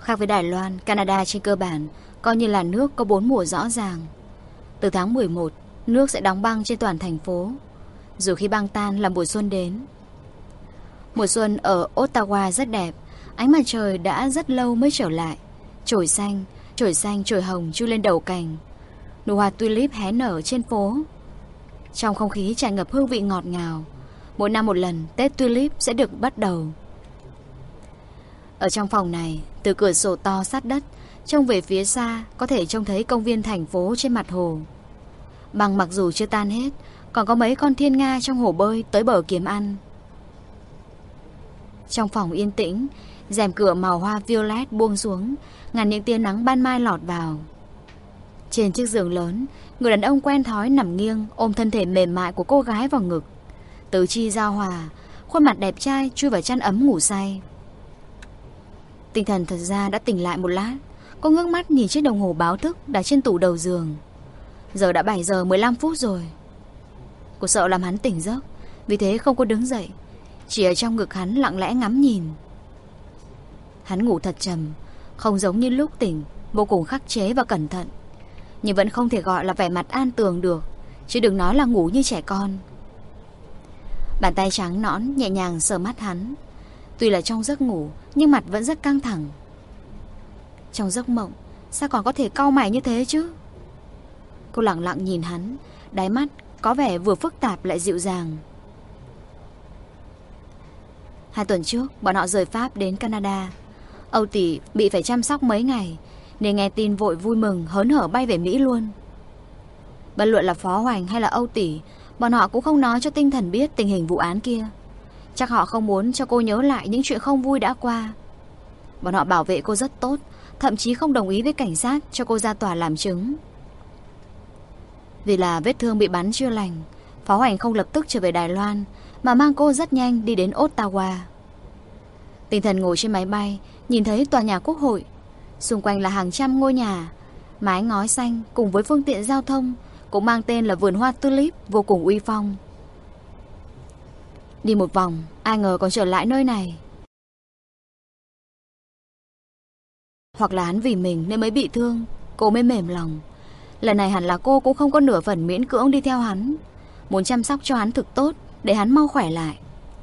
Khác với Đài Loan, Canada trên cơ bản coi như là nước có 4 mùa rõ ràng. Từ tháng 11, nước sẽ đóng băng trên toàn thành phố. Dù khi băng tan là mùa xuân đến. Mùa xuân ở Ottawa rất đẹp. Ánh mặt trời đã rất lâu mới trở lại. Chồi xanh, chồi hồng chui lên đầu cành. Nụ hoa tulip hé nở trên phố. Trong không khí tràn ngập hương vị ngọt ngào. Mỗi năm một lần, Tết tulip sẽ được bắt đầu. Ở trong phòng này, từ cửa sổ to sát đất, trông về phía xa có thể trông thấy công viên thành phố trên mặt hồ. Băng mặc dù chưa tan hết, còn có mấy con thiên nga trong hồ bơi tới bờ kiếm ăn. Trong phòng yên tĩnh, rèm cửa màu hoa violet buông xuống, ngàn những tia nắng ban mai lọt vào. Trên chiếc giường lớn, người đàn ông quen thói nằm nghiêng, ôm thân thể mềm mại của cô gái vào ngực. Tứ chi giao hòa, khuôn mặt đẹp trai chui vào chăn ấm ngủ say. Tinh thần thật ra đã tỉnh lại một lát. Cô ngước mắt nhìn chiếc đồng hồ báo thức đặt trên tủ đầu giường. Giờ đã 7 giờ 15 phút rồi. Cô sợ làm hắn tỉnh giấc, vì thế không có đứng dậy, chỉ ở trong ngực hắn lặng lẽ ngắm nhìn. Hắn ngủ thật trầm, không giống như lúc tỉnh, vô cùng khắc chế và cẩn thận. Nhưng vẫn không thể gọi là vẻ mặt an tường được, chứ đừng nói là ngủ như trẻ con. Bàn tay trắng nõn nhẹ nhàng sờ mắt hắn. Tuy là trong giấc ngủ, nhưng mặt vẫn rất căng thẳng. Trong giấc mộng, sao còn có thể cau mày như thế chứ? Cô lặng lặng nhìn hắn, đáy mắt có vẻ vừa phức tạp lại dịu dàng. 2 tuần trước, bọn họ rời Pháp đến Canada. Âu tỷ bị phải chăm sóc mấy ngày, nên nghe tin vội vui mừng hớn hở bay về Mỹ luôn. Bất luận là Phó Hoành hay là Âu tỷ, bọn họ cũng không nói cho Tinh Thần biết tình hình vụ án kia. Chắc họ không muốn cho cô nhớ lại những chuyện không vui đã qua. Bọn họ bảo vệ cô rất tốt, thậm chí không đồng ý với cảnh sát cho cô ra tòa làm chứng. Vì là vết thương bị bắn chưa lành, Phó Hoành không lập tức trở về Đài Loan, mà mang cô rất nhanh đi đến Ottawa. Tinh Thần ngồi trên máy bay, nhìn thấy tòa nhà Quốc hội. Xung quanh là hàng trăm ngôi nhà, mái ngói xanh cùng với phương tiện giao thông, cũng mang tên là vườn hoa tulip vô cùng uy phong. Đi một vòng, ai ngờ còn trở lại nơi này. Hoặc là hắn vì mình nên mới bị thương, cô mới mềm lòng. Lần này hẳn là cô cũng không có nửa phần miễn cưỡng đi theo hắn, muốn chăm sóc cho hắn thực tốt để hắn mau khỏe lại.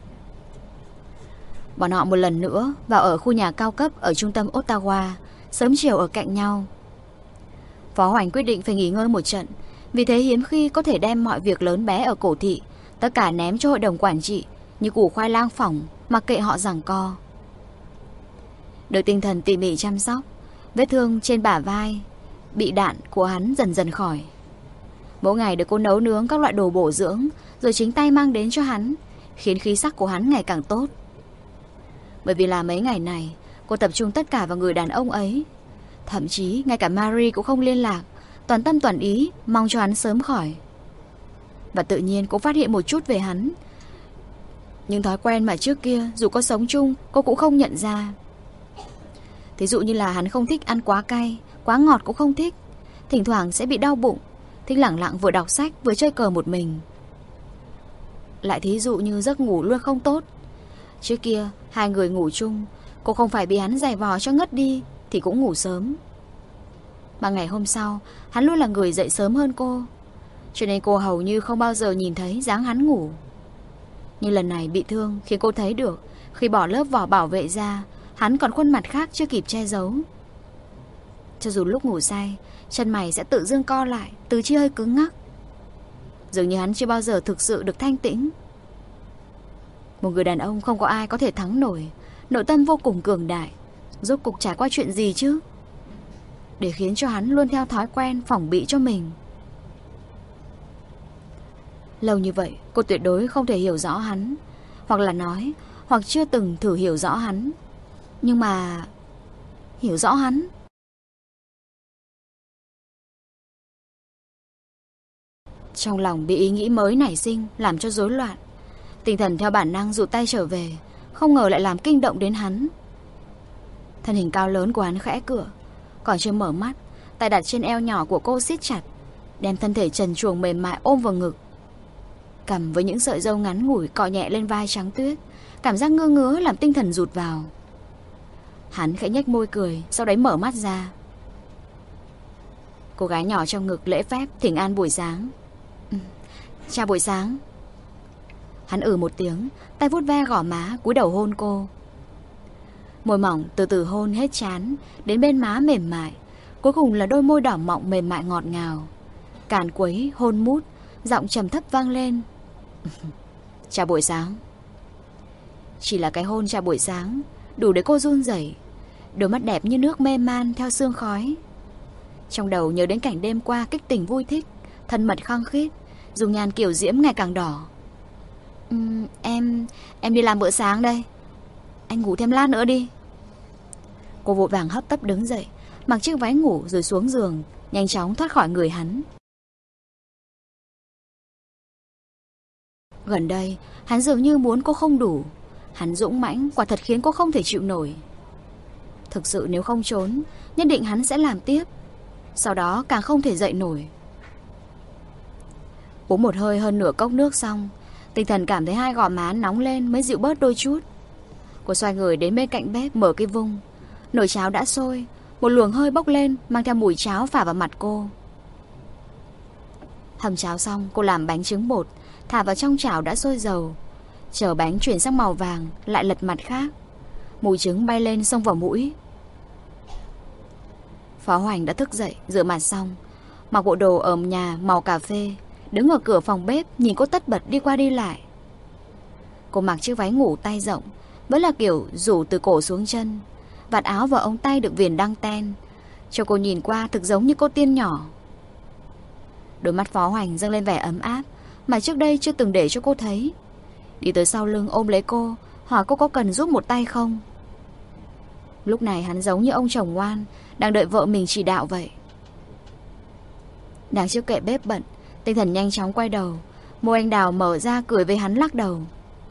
Bọn họ một lần nữa vào ở khu nhà cao cấp ở trung tâm Ottawa, sớm chiều ở cạnh nhau. Phó Hoành quyết định phải nghỉ ngơi một trận, vì thế hiếm khi có thể đem mọi việc lớn bé ở cổ thị tất cả ném cho hội đồng quản trị như củ khoai lang phỏng, mặc kệ họ giằng co. Được Tinh Thần tỉ mỉ chăm sóc, vết thương trên bả vai bị đạn của hắn dần dần khỏi. Mỗi ngày được cô nấu nướng các loại đồ bổ dưỡng, rồi chính tay mang đến cho hắn, khiến khí sắc của hắn ngày càng tốt. Bởi vì là mấy ngày này cô tập trung tất cả vào người đàn ông ấy, thậm chí ngay cả Marie cũng không liên lạc, toàn tâm toàn ý mong cho hắn sớm khỏi. Và tự nhiên cô phát hiện một chút về hắn, những thói quen mà trước kia dù có sống chung cô cũng không nhận ra. Thí dụ như là hắn không thích ăn quá cay, quá ngọt cũng không thích, thỉnh thoảng sẽ bị đau bụng, thích lẳng lặng vừa đọc sách vừa chơi cờ một mình. Lại thí dụ như giấc ngủ luôn không tốt. Trước kia 2 người ngủ chung, cô không phải bị hắn giày vò cho ngất đi thì cũng ngủ sớm. Mà ngày hôm sau hắn luôn là người dậy sớm hơn cô, cho nên cô hầu như không bao giờ nhìn thấy dáng hắn ngủ. Nhưng lần này bị thương khiến cô thấy được, khi bỏ lớp vỏ bảo vệ ra, hắn còn khuôn mặt khác chưa kịp che giấu. Cho dù lúc ngủ say, chân mày sẽ tự dưng co lại, tứ chi hơi cứng ngắc. Dường như hắn chưa bao giờ thực sự được thanh tĩnh. Một người đàn ông không có ai có thể thắng nổi, nội tâm vô cùng cường đại. Rốt cuộc trải qua chuyện gì chứ, để khiến cho hắn luôn theo thói quen phỏng bị cho mình. Lâu như vậy cô tuyệt đối không thể hiểu rõ hắn, hoặc là nói, hoặc chưa từng thử hiểu rõ hắn. Nhưng mà hiểu rõ hắn. Trong lòng bị ý nghĩ mới nảy sinh, làm cho rối loạn. Tinh Thần theo bản năng rụt tay trở về, không ngờ lại làm kinh động đến hắn. Thân hình cao lớn của hắn khẽ cửa, còn chưa mở mắt, tay đặt trên eo nhỏ của cô siết chặt, đem thân thể trần truồng mềm mại ôm vào ngực. Cằm với những sợi râu ngắn ngủi cọ nhẹ lên vai trắng tuyết, cảm giác ngứa ngứa làm Tinh Thần rụt vào. Hắn khẽ nhếch môi cười, sau đấy mở mắt ra. Cô gái nhỏ trong ngực lễ phép thỉnh an buổi sáng. Chào buổi sáng. Hắn một tiếng, tay vuốt ve gò má, cúi đầu hôn cô. Môi mỏng từ từ hôn hết trán đến bên má mềm mại, cuối cùng là đôi môi đỏ mọng mềm mại ngọt ngào. Càn quấy hôn mút, giọng trầm thấp vang lên. Chào buổi sáng. Chỉ là cái hôn chào buổi sáng đủ để cô run rẩy, đôi mắt đẹp như nước mê man theo sương khói. Trong đầu nhớ đến cảnh đêm qua kích tình vui thích, thân mật khăng khít, dung nhan kiểu diễm ngày càng đỏ. Em đi làm bữa sáng đây. Anh ngủ thêm lát nữa đi. Cô vội vàng hấp tấp đứng dậy, mặc chiếc váy ngủ rồi xuống giường, nhanh chóng thoát khỏi người hắn. Gần đây, hắn dường như muốn cô không đủ. Hắn dũng mãnh, quả thật khiến cô không thể chịu nổi. Thực sự nếu không trốn, nhất định hắn sẽ làm tiếp. Sau đó càng không thể dậy nổi. Uống một hơi hơn nửa cốc nước xong, tinh thần cảm thấy hai gò má nóng lên mới dịu bớt đôi chút. Cô xoay người đến bên cạnh bếp mở cái vung. Nồi cháo đã sôi, một luồng hơi bốc lên mang theo mùi cháo phả vào mặt cô. Hầm cháo xong, cô làm bánh trứng bột, thả vào trong chảo đã sôi dầu. Chờ bánh chuyển sang màu vàng, lại lật mặt khác. Mùi trứng bay lên xông vào mũi. Phó Hoành đã thức dậy, rửa mặt xong, mặc bộ đồ ở nhà màu cà phê, đứng ở cửa phòng bếp nhìn cô tất bật đi qua đi lại. Cô mặc chiếc váy ngủ tay rộng, vẫn là kiểu rủ từ cổ xuống chân. Vạt áo và ống tay được viền đăng ten, cho cô nhìn qua thực giống như cô tiên nhỏ. Đôi mắt Phó Hoành dâng lên vẻ ấm áp mà trước đây chưa từng để cho cô thấy. Đi tới sau lưng ôm lấy cô, hỏi cô có cần giúp một tay không. Lúc này hắn giống như ông chồng ngoan, đang đợi vợ mình chỉ đạo vậy. Đang trước kệ bếp bận, tinh thần nhanh chóng quay đầu. Môi anh đào mở ra cười với hắn lắc đầu.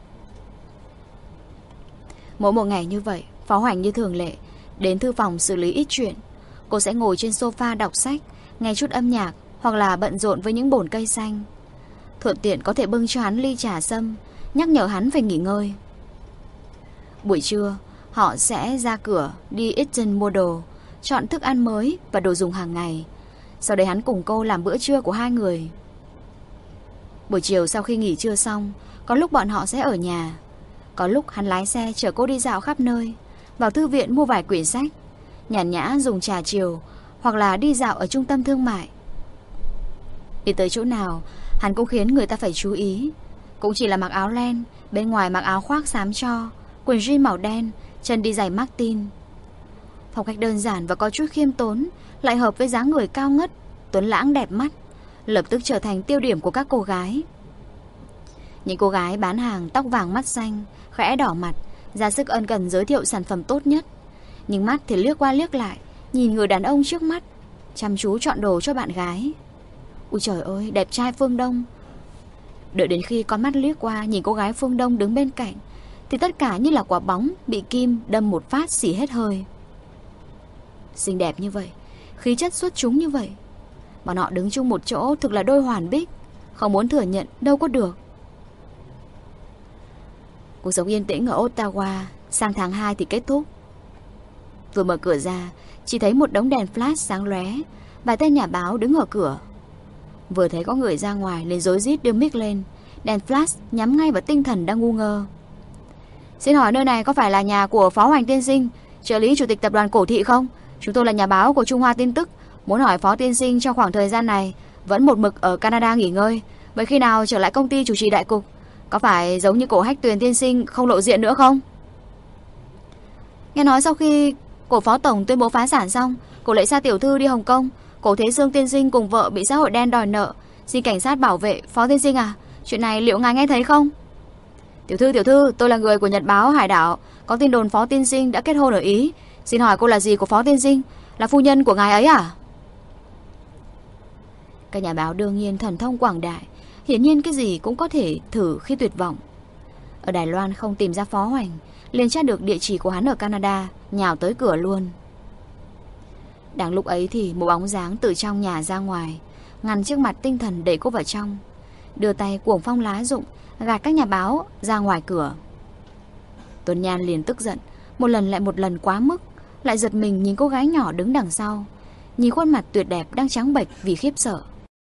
Mỗi một ngày như vậy, Phó Hoành như thường lệ đến thư phòng xử lý ít chuyện. Cô sẽ ngồi trên sofa đọc sách, nghe chút âm nhạc, hoặc là bận rộn với những bồn cây xanh. Thuận tiện có thể bưng cho hắn ly trà sâm, nhắc nhở hắn phải nghỉ ngơi. Buổi trưa, họ sẽ ra cửa đi Eaton mua đồ, chọn thức ăn mới và đồ dùng hàng ngày. Sau đấy hắn cùng cô làm bữa trưa của hai người. Buổi chiều sau khi nghỉ trưa xong, có lúc bọn họ sẽ ở nhà. Có lúc hắn lái xe chở cô đi dạo khắp nơi, vào thư viện mua vài quyển sách, nhàn nhã dùng trà chiều, hoặc là đi dạo ở trung tâm thương mại. Đi tới chỗ nào, hắn cũng khiến người ta phải chú ý. Cũng chỉ là mặc áo len, bên ngoài mặc áo khoác xám tro, quần jean màu đen, chân đi giày Martin. Phong cách đơn giản và có chút khiêm tốn, lại hợp với dáng người cao ngất, tuấn lãng đẹp mắt, lập tức trở thành tiêu điểm của các cô gái. Những cô gái bán hàng tóc vàng mắt xanh, khẽ đỏ mặt, ra sức ân cần giới thiệu sản phẩm tốt nhất. Nhưng mắt thì liếc qua liếc lại, nhìn người đàn ông trước mắt, chăm chú chọn đồ cho bạn gái. Ui trời ơi, đẹp trai phương Đông. Đợi đến khi con mắt liếc qua nhìn cô gái phương Đông đứng bên cạnh, thì tất cả như là quả bóng bị kim đâm một phát xỉ hết hơi. Xinh đẹp như vậy, khí chất xuất chúng như vậy, bọn họ đứng chung một chỗ thực là đôi hoàn bích. Không muốn thừa nhận đâu có được. Cuộc sống yên tĩnh ở Ottawa sang tháng 2 thì kết thúc. Vừa mở cửa ra, chỉ thấy một đống đèn flash sáng lóe, vài tên nhà báo đứng ở cửa. Vừa thấy có người ra ngoài liền rối rít đưa mic lên, đèn flash nhắm ngay vào tinh thần đang ngu ngơ. Xin hỏi nơi này có phải là nhà của Phó Hoành tiên sinh, trợ lý chủ tịch tập đoàn Cổ Thị không? Chúng tôi là nhà báo của Trung Hoa Tin Tức, muốn hỏi Phó tiên sinh trong khoảng thời gian này vẫn một mực ở Canada nghỉ ngơi, vậy khi nào trở lại công ty chủ trì đại cục? Có phải giống như cổ Hách Tuyền tiên sinh không lộ diện nữa không? Nghe nói sau khi cổ Phó Tổng tuyên bố phá sản xong, cổ Lệ Sa tiểu thư đi Hồng Kông, cổ Thế Sương tiên sinh cùng vợ bị xã hội đen đòi nợ, xin cảnh sát bảo vệ. Phó tiên sinh à, chuyện này liệu ngài nghe thấy không? Tiểu thư, tôi là người của Nhật báo Hải Đảo, có tin đồn Phó tiên sinh đã kết hôn ở Ý. Xin hỏi cô là gì của Phó tiên sinh, là phu nhân của ngài ấy à? Các nhà báo đương nhiên thần thông quảng đại, hiển nhiên cái gì cũng có thể thử khi tuyệt vọng. Ở Đài Loan không tìm ra Phó Hoành, liền tra được địa chỉ của hắn ở Canada, nhào tới cửa luôn. Đang lúc ấy thì một bóng dáng từ trong nhà ra ngoài, ngăn trước mặt tinh thần đẩy cô vào trong, đưa tay cuồng phong lá rụng gạt các nhà báo ra ngoài cửa. Tuấn Nhan liền tức giận, một lần lại một lần quá mức, lại giật mình nhìn cô gái nhỏ đứng đằng sau, nhìn khuôn mặt tuyệt đẹp đang trắng bệch vì khiếp sợ.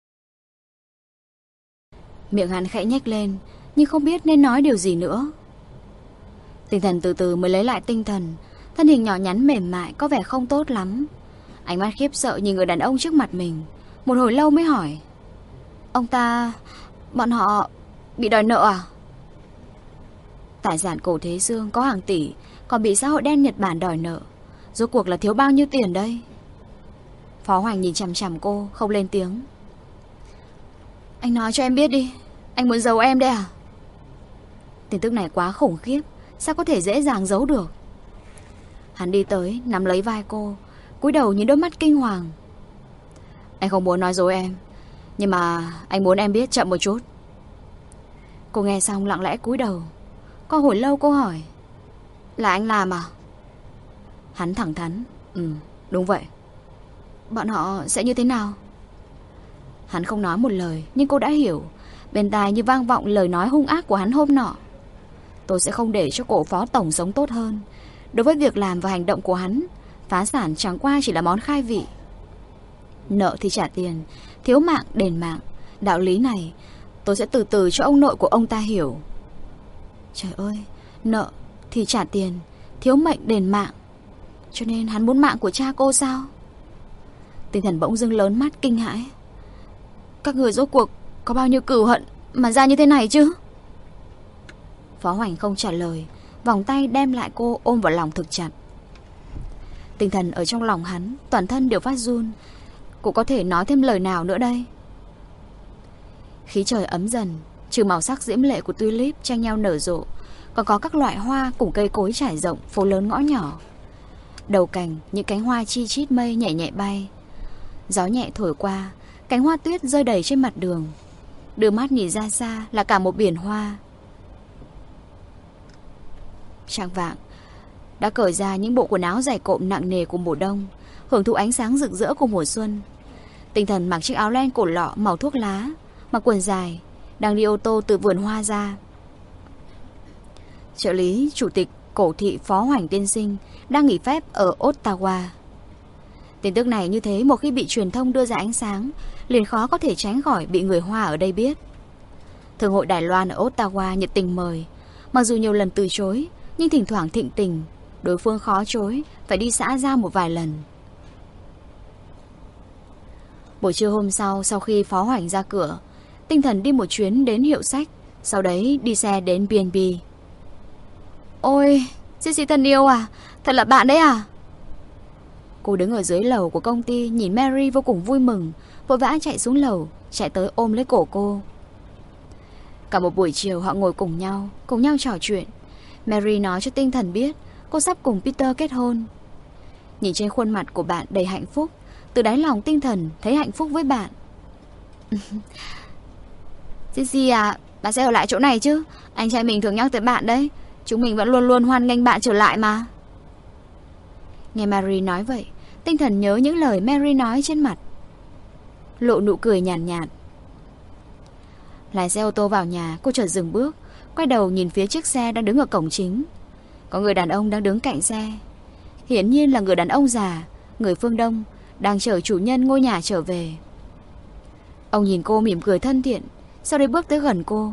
Miệng hắn khẽ nhếch lên, nhưng không biết nên nói điều gì nữa. Tinh thần từ từ mới lấy lại tinh thần. Thân hình nhỏ nhắn mềm mại có vẻ không tốt lắm. Ánh mắt khiếp sợ nhìn người đàn ông trước mặt mình. Một hồi lâu mới hỏi: ông ta... bọn họ... bị đòi nợ à? Tài sản Cổ Thế Dương có hàng tỷ, còn bị xã hội đen Nhật Bản đòi nợ. Rốt cuộc là thiếu bao nhiêu tiền đây? Phó Hoành nhìn chằm chằm cô, không lên tiếng. Anh nói cho em biết đi, anh muốn giấu em đấy à? Tin tức này quá khủng khiếp, sao có thể dễ dàng giấu được? Hắn đi tới, nắm lấy vai cô, cúi đầu nhìn đôi mắt kinh hoàng. Anh không muốn nói dối em, nhưng mà anh muốn em biết chậm một chút. Cô nghe xong lặng lẽ cúi đầu. Qua hồi lâu cô hỏi: là anh làm à? Hắn thẳng thắn: đúng vậy. Bọn họ sẽ như thế nào? Hắn không nói một lời, nhưng cô đã hiểu. Bên tai như vang vọng lời nói hung ác của hắn hôm nọ: tôi sẽ không để cho cổ phó tổng sống tốt hơn. Đối với việc làm và hành động của hắn, phá sản chẳng qua chỉ là món khai vị. Nợ thì trả tiền, thiếu mạng đền mạng. Đạo lý này tôi sẽ từ từ cho ông nội của ông ta hiểu. Trời ơi, nợ thì trả tiền, thiếu mệnh đền mạng. Cho nên hắn muốn mạng của cha cô sao? Tinh thần bỗng dưng lớn mắt kinh hãi. Các người rốt cuộc có bao nhiêu cừu hận mà ra như thế này chứ? Phó Hoành không trả lời, vòng tay đem lại cô ôm vào lòng thực chặt. Tinh thần ở trong lòng hắn, toàn thân đều phát run. Cô có thể nói thêm lời nào nữa đây? Khí trời ấm dần, trừ màu sắc diễm lệ của tulip tranh nhau nở rộ, còn có các loại hoa cùng cây cối trải rộng phố lớn ngõ nhỏ. Đầu cành những cánh hoa chi chít mây nhẹ nhẹ bay. Gió nhẹ thổi qua, cánh hoa tuyết rơi đầy trên mặt đường. Đưa mắt nhìn ra xa là cả một biển hoa. Chạng vạng đã cởi ra những bộ quần áo dày cộm nặng nề của mùa đông, hưởng thụ ánh sáng rực rỡ của mùa xuân. Tinh thần mặc chiếc áo len cổ lọ màu thuốc lá, mặc quần dài, đang đi ô tô từ vườn hoa ra. Trợ lý chủ tịch Cổ thị Phó Hoành tiên sinh đang nghỉ phép ở Ottawa. Tin tức này như thế một khi bị truyền thông đưa ra ánh sáng, liền khó có thể tránh khỏi bị người Hoa ở đây biết. Thương hội Đài Loan ở Ottawa nhiệt tình mời, mặc dù nhiều lần từ chối, nhưng thỉnh thoảng thịnh tình, đối phương khó chối, phải đi xã giao một vài lần. Buổi trưa hôm sau khi Phó Hoành ra cửa, Tinh thần đi một chuyến đến hiệu sách, sau đấy đi xe đến B&B. Ôi, Sissy thân yêu à, thật là bạn đấy à? Cô đứng ở dưới lầu của công ty, nhìn Mary vô cùng vui mừng, vội vã chạy xuống lầu, chạy tới ôm lấy cổ cô. Cả một buổi chiều họ ngồi cùng nhau trò chuyện. Mary nói cho Tinh thần biết cô sắp cùng Peter kết hôn. Nhìn trên khuôn mặt của bạn đầy hạnh phúc, từ đáy lòng Tinh thần thấy hạnh phúc với bạn. Sissy à, bạn sẽ ở lại chỗ này chứ? Anh trai mình thường nhắc tới bạn đấy. Chúng mình vẫn luôn luôn hoan nghênh bạn trở lại mà. Nghe Mary nói vậy, Tinh thần nhớ những lời Mary nói trên mặt, lộ nụ cười nhàn nhạt. Lái xe ô tô vào nhà, cô chợt dừng bước, quay đầu nhìn phía chiếc xe đang đứng ở cổng chính. Có người đàn ông đang đứng cạnh xe. Hiển nhiên là người đàn ông già, người phương Đông, đang chở chủ nhân ngôi nhà trở về. Ông nhìn cô mỉm cười thân thiện, sau đấy bước tới gần cô.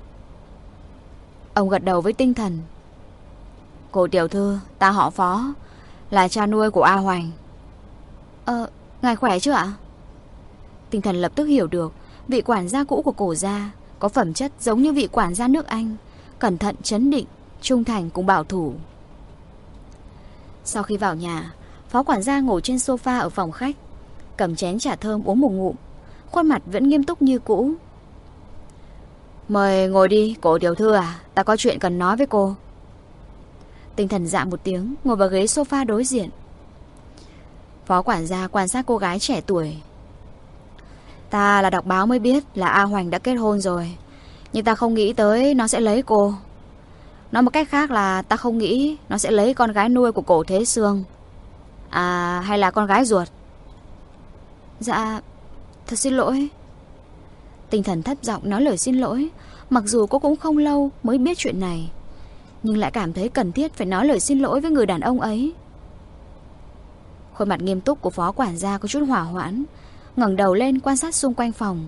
Ông gật đầu với Tinh thần. Cô tiểu thư, ta họ Phó, là cha nuôi của A Hoành. Ngài khỏe chứ ạ? Tinh thần lập tức hiểu được vị quản gia cũ của Cổ gia có phẩm chất giống như vị quản gia nước Anh, cẩn thận, trấn định, trung thành cùng bảo thủ. Sau khi vào nhà, Phó quản gia ngồi trên sofa ở phòng khách, cầm chén trà thơm uống một ngụm, khuôn mặt vẫn nghiêm túc như cũ. Mời ngồi đi, Cổ tiểu thư à, ta có chuyện cần nói với cô. Tinh thần dạ một tiếng, ngồi vào ghế sofa đối diện. Phó quản gia quan sát cô gái trẻ tuổi. Ta là đọc báo mới biết là A Hoành đã kết hôn rồi, nhưng ta không nghĩ tới nó sẽ lấy cô. Nói một cách khác là ta không nghĩ nó sẽ lấy con gái nuôi của Cổ Thế Sương. À, hay là con gái ruột. Dạ, thật xin lỗi. Tinh thần thấp giọng nói lời xin lỗi. Mặc dù cô cũng không lâu mới biết chuyện này, nhưng lại cảm thấy cần thiết phải nói lời xin lỗi với người đàn ông ấy. Khuôn mặt nghiêm túc của phó quản gia có chút hỏa hoãn, ngẩng đầu lên quan sát xung quanh phòng.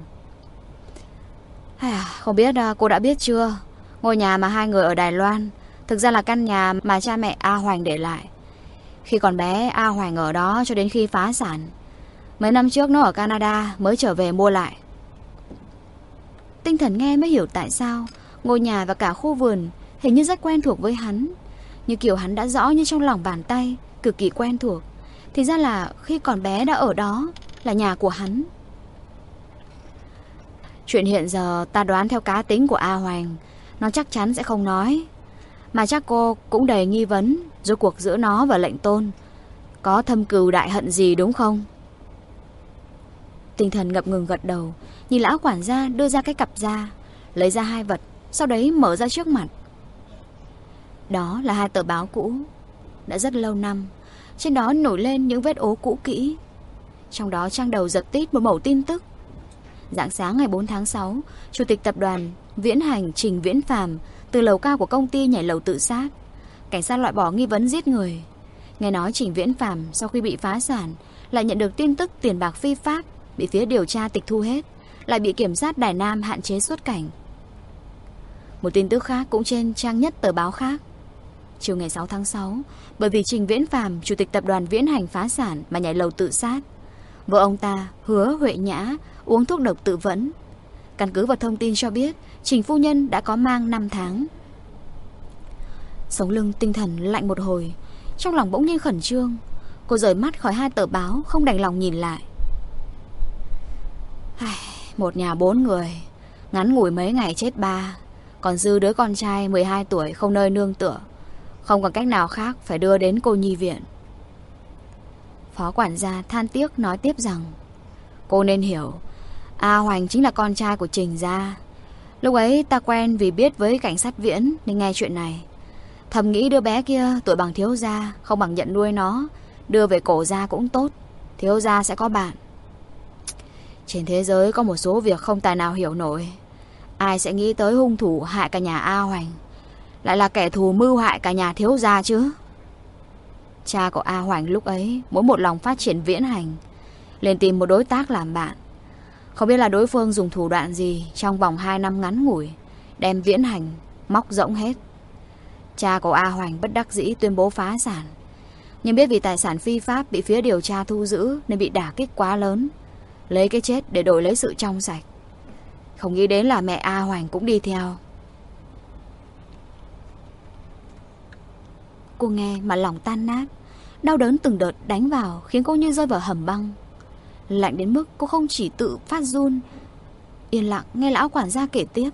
Không biết cô đã biết chưa, ngôi nhà mà hai người ở Đài Loan thực ra là căn nhà mà cha mẹ A Hoành để lại. Khi còn bé, A Hoành ở đó cho đến khi phá sản. Mấy năm trước nó ở Canada mới trở về mua lại. Tinh Thần nghe mới hiểu tại sao ngôi nhà và cả khu vườn hình như rất quen thuộc với hắn, như kiểu hắn đã rõ như trong lòng bàn tay, cực kỳ quen thuộc. Thì ra là khi còn bé đã ở đó, là nhà của hắn. Chuyện hiện giờ ta đoán theo cá tính của A Hoành, nó chắc chắn sẽ không nói. Mà chắc cô cũng đầy nghi vấn, rốt cuộc giữa nó và lệnh tôn có thâm cừu đại hận gì đúng không? Tinh Thần ngập ngừng gật đầu, nhìn lão quản gia đưa ra cái cặp da, lấy ra hai vật, sau đấy mở ra trước mặt. Đó là hai tờ báo cũ, đã rất lâu năm. Trên đó nổi lên những vết ố cũ kỹ. Trong đó trang đầu giật tít một mẩu tin tức. Rạng sáng ngày 4 tháng 6, Chủ tịch tập đoàn Viễn Hành Trình Viễn Phàm từ lầu cao của công ty nhảy lầu tự sát. Cảnh sát loại bỏ nghi vấn giết người. Nghe nói Trình Viễn Phàm sau khi bị phá sản lại nhận được tin tức tiền bạc phi pháp, bị phía điều tra tịch thu hết, lại bị kiểm sát Đài Nam hạn chế xuất cảnh. Một tin tức khác cũng trên trang nhất tờ báo khác. Chiều ngày 6 tháng 6, bởi vì Trình Viễn Phàm, Chủ tịch tập đoàn Viễn Hành phá sản mà nhảy lầu tự sát. Vợ ông ta, Hứa Huệ Nhã, uống thuốc độc tự vẫn. Căn cứ vào thông tin cho biết, Trình phu nhân đã có mang 5 tháng. Sống lưng Tinh Thần lạnh một hồi, trong lòng bỗng nhiên khẩn trương. Cô rời mắt khỏi hai tờ báo, không đành lòng nhìn lại. Một nhà 4 người, ngắn ngủi mấy ngày chết 3, còn dư đứa con trai 12 tuổi không nơi nương tựa, không còn cách nào khác phải đưa đến cô nhi viện. Phó quản gia than tiếc nói tiếp rằng, cô nên hiểu, A Hoành chính là con trai của Trình gia. Lúc ấy ta quen vì biết với cảnh sát Viễn nên nghe chuyện này, thầm nghĩ đứa bé kia tuổi bằng thiếu gia, không bằng nhận nuôi nó, đưa về cổ gia cũng tốt, thiếu gia sẽ có bạn. Trên thế giới có một số việc không tài nào hiểu nổi. Ai sẽ nghĩ tới hung thủ hại cả nhà A Hoành lại là kẻ thù mưu hại cả nhà thiếu gia chứ? Cha của A Hoành lúc ấy muốn một lòng phát triển Viễn Hành, liền tìm một đối tác làm bạn. Không biết là đối phương dùng thủ đoạn gì, trong vòng 2 năm ngắn ngủi đem Viễn Hành móc rỗng hết. Cha của A Hoành bất đắc dĩ tuyên bố phá sản, nhưng biết vì tài sản phi pháp bị phía điều tra thu giữ nên bị đả kích quá lớn, lấy cái chết để đổi lấy sự trong sạch. Không nghĩ đến là mẹ A Hoành cũng đi theo. Cô nghe mà lòng tan nát, đau đớn từng đợt đánh vào khiến cô như rơi vào hầm băng. Lạnh đến mức cô không chỉ tự phát run. Yên lặng nghe lão quản gia kể tiếp.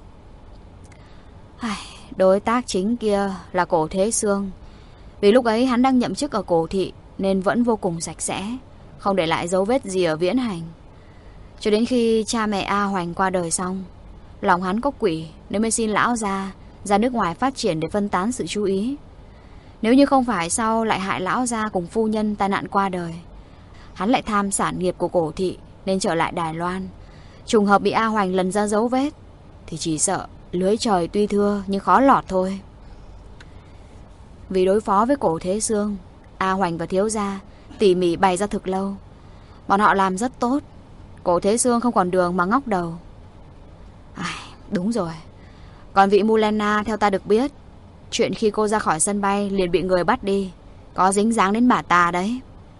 Đối tác chính kia là Cổ Thế Sương. Vì lúc ấy hắn đang nhậm chức ở Cổ Thị nên vẫn vô cùng sạch sẽ, không để lại dấu vết gì ở Viễn Hành. Cho đến khi cha mẹ A Hoành qua đời xong, lòng hắn có quỷ nên mới xin lão ra nước ngoài phát triển để phân tán sự chú ý. Nếu như không phải sau lại hại lão gia cùng phu nhân tai nạn qua đời, hắn lại tham sản nghiệp của Cổ Thị nên trở lại Đài Loan. Trùng hợp bị A Hoành lần ra dấu vết thì chỉ sợ lưới trời tuy thưa nhưng khó lọt thôi. Vì đối phó với Cổ Thế Sương, A Hoành và thiếu gia tỉ mỉ bày ra thực lâu. Bọn họ làm rất tốt. Cổ Thế Sương không còn đường mà ngóc đầu. Đúng rồi, còn vị Mulena theo ta được biết, chuyện khi cô ra khỏi sân bay liền bị người bắt đi, có dính dáng đến bà ta đấy.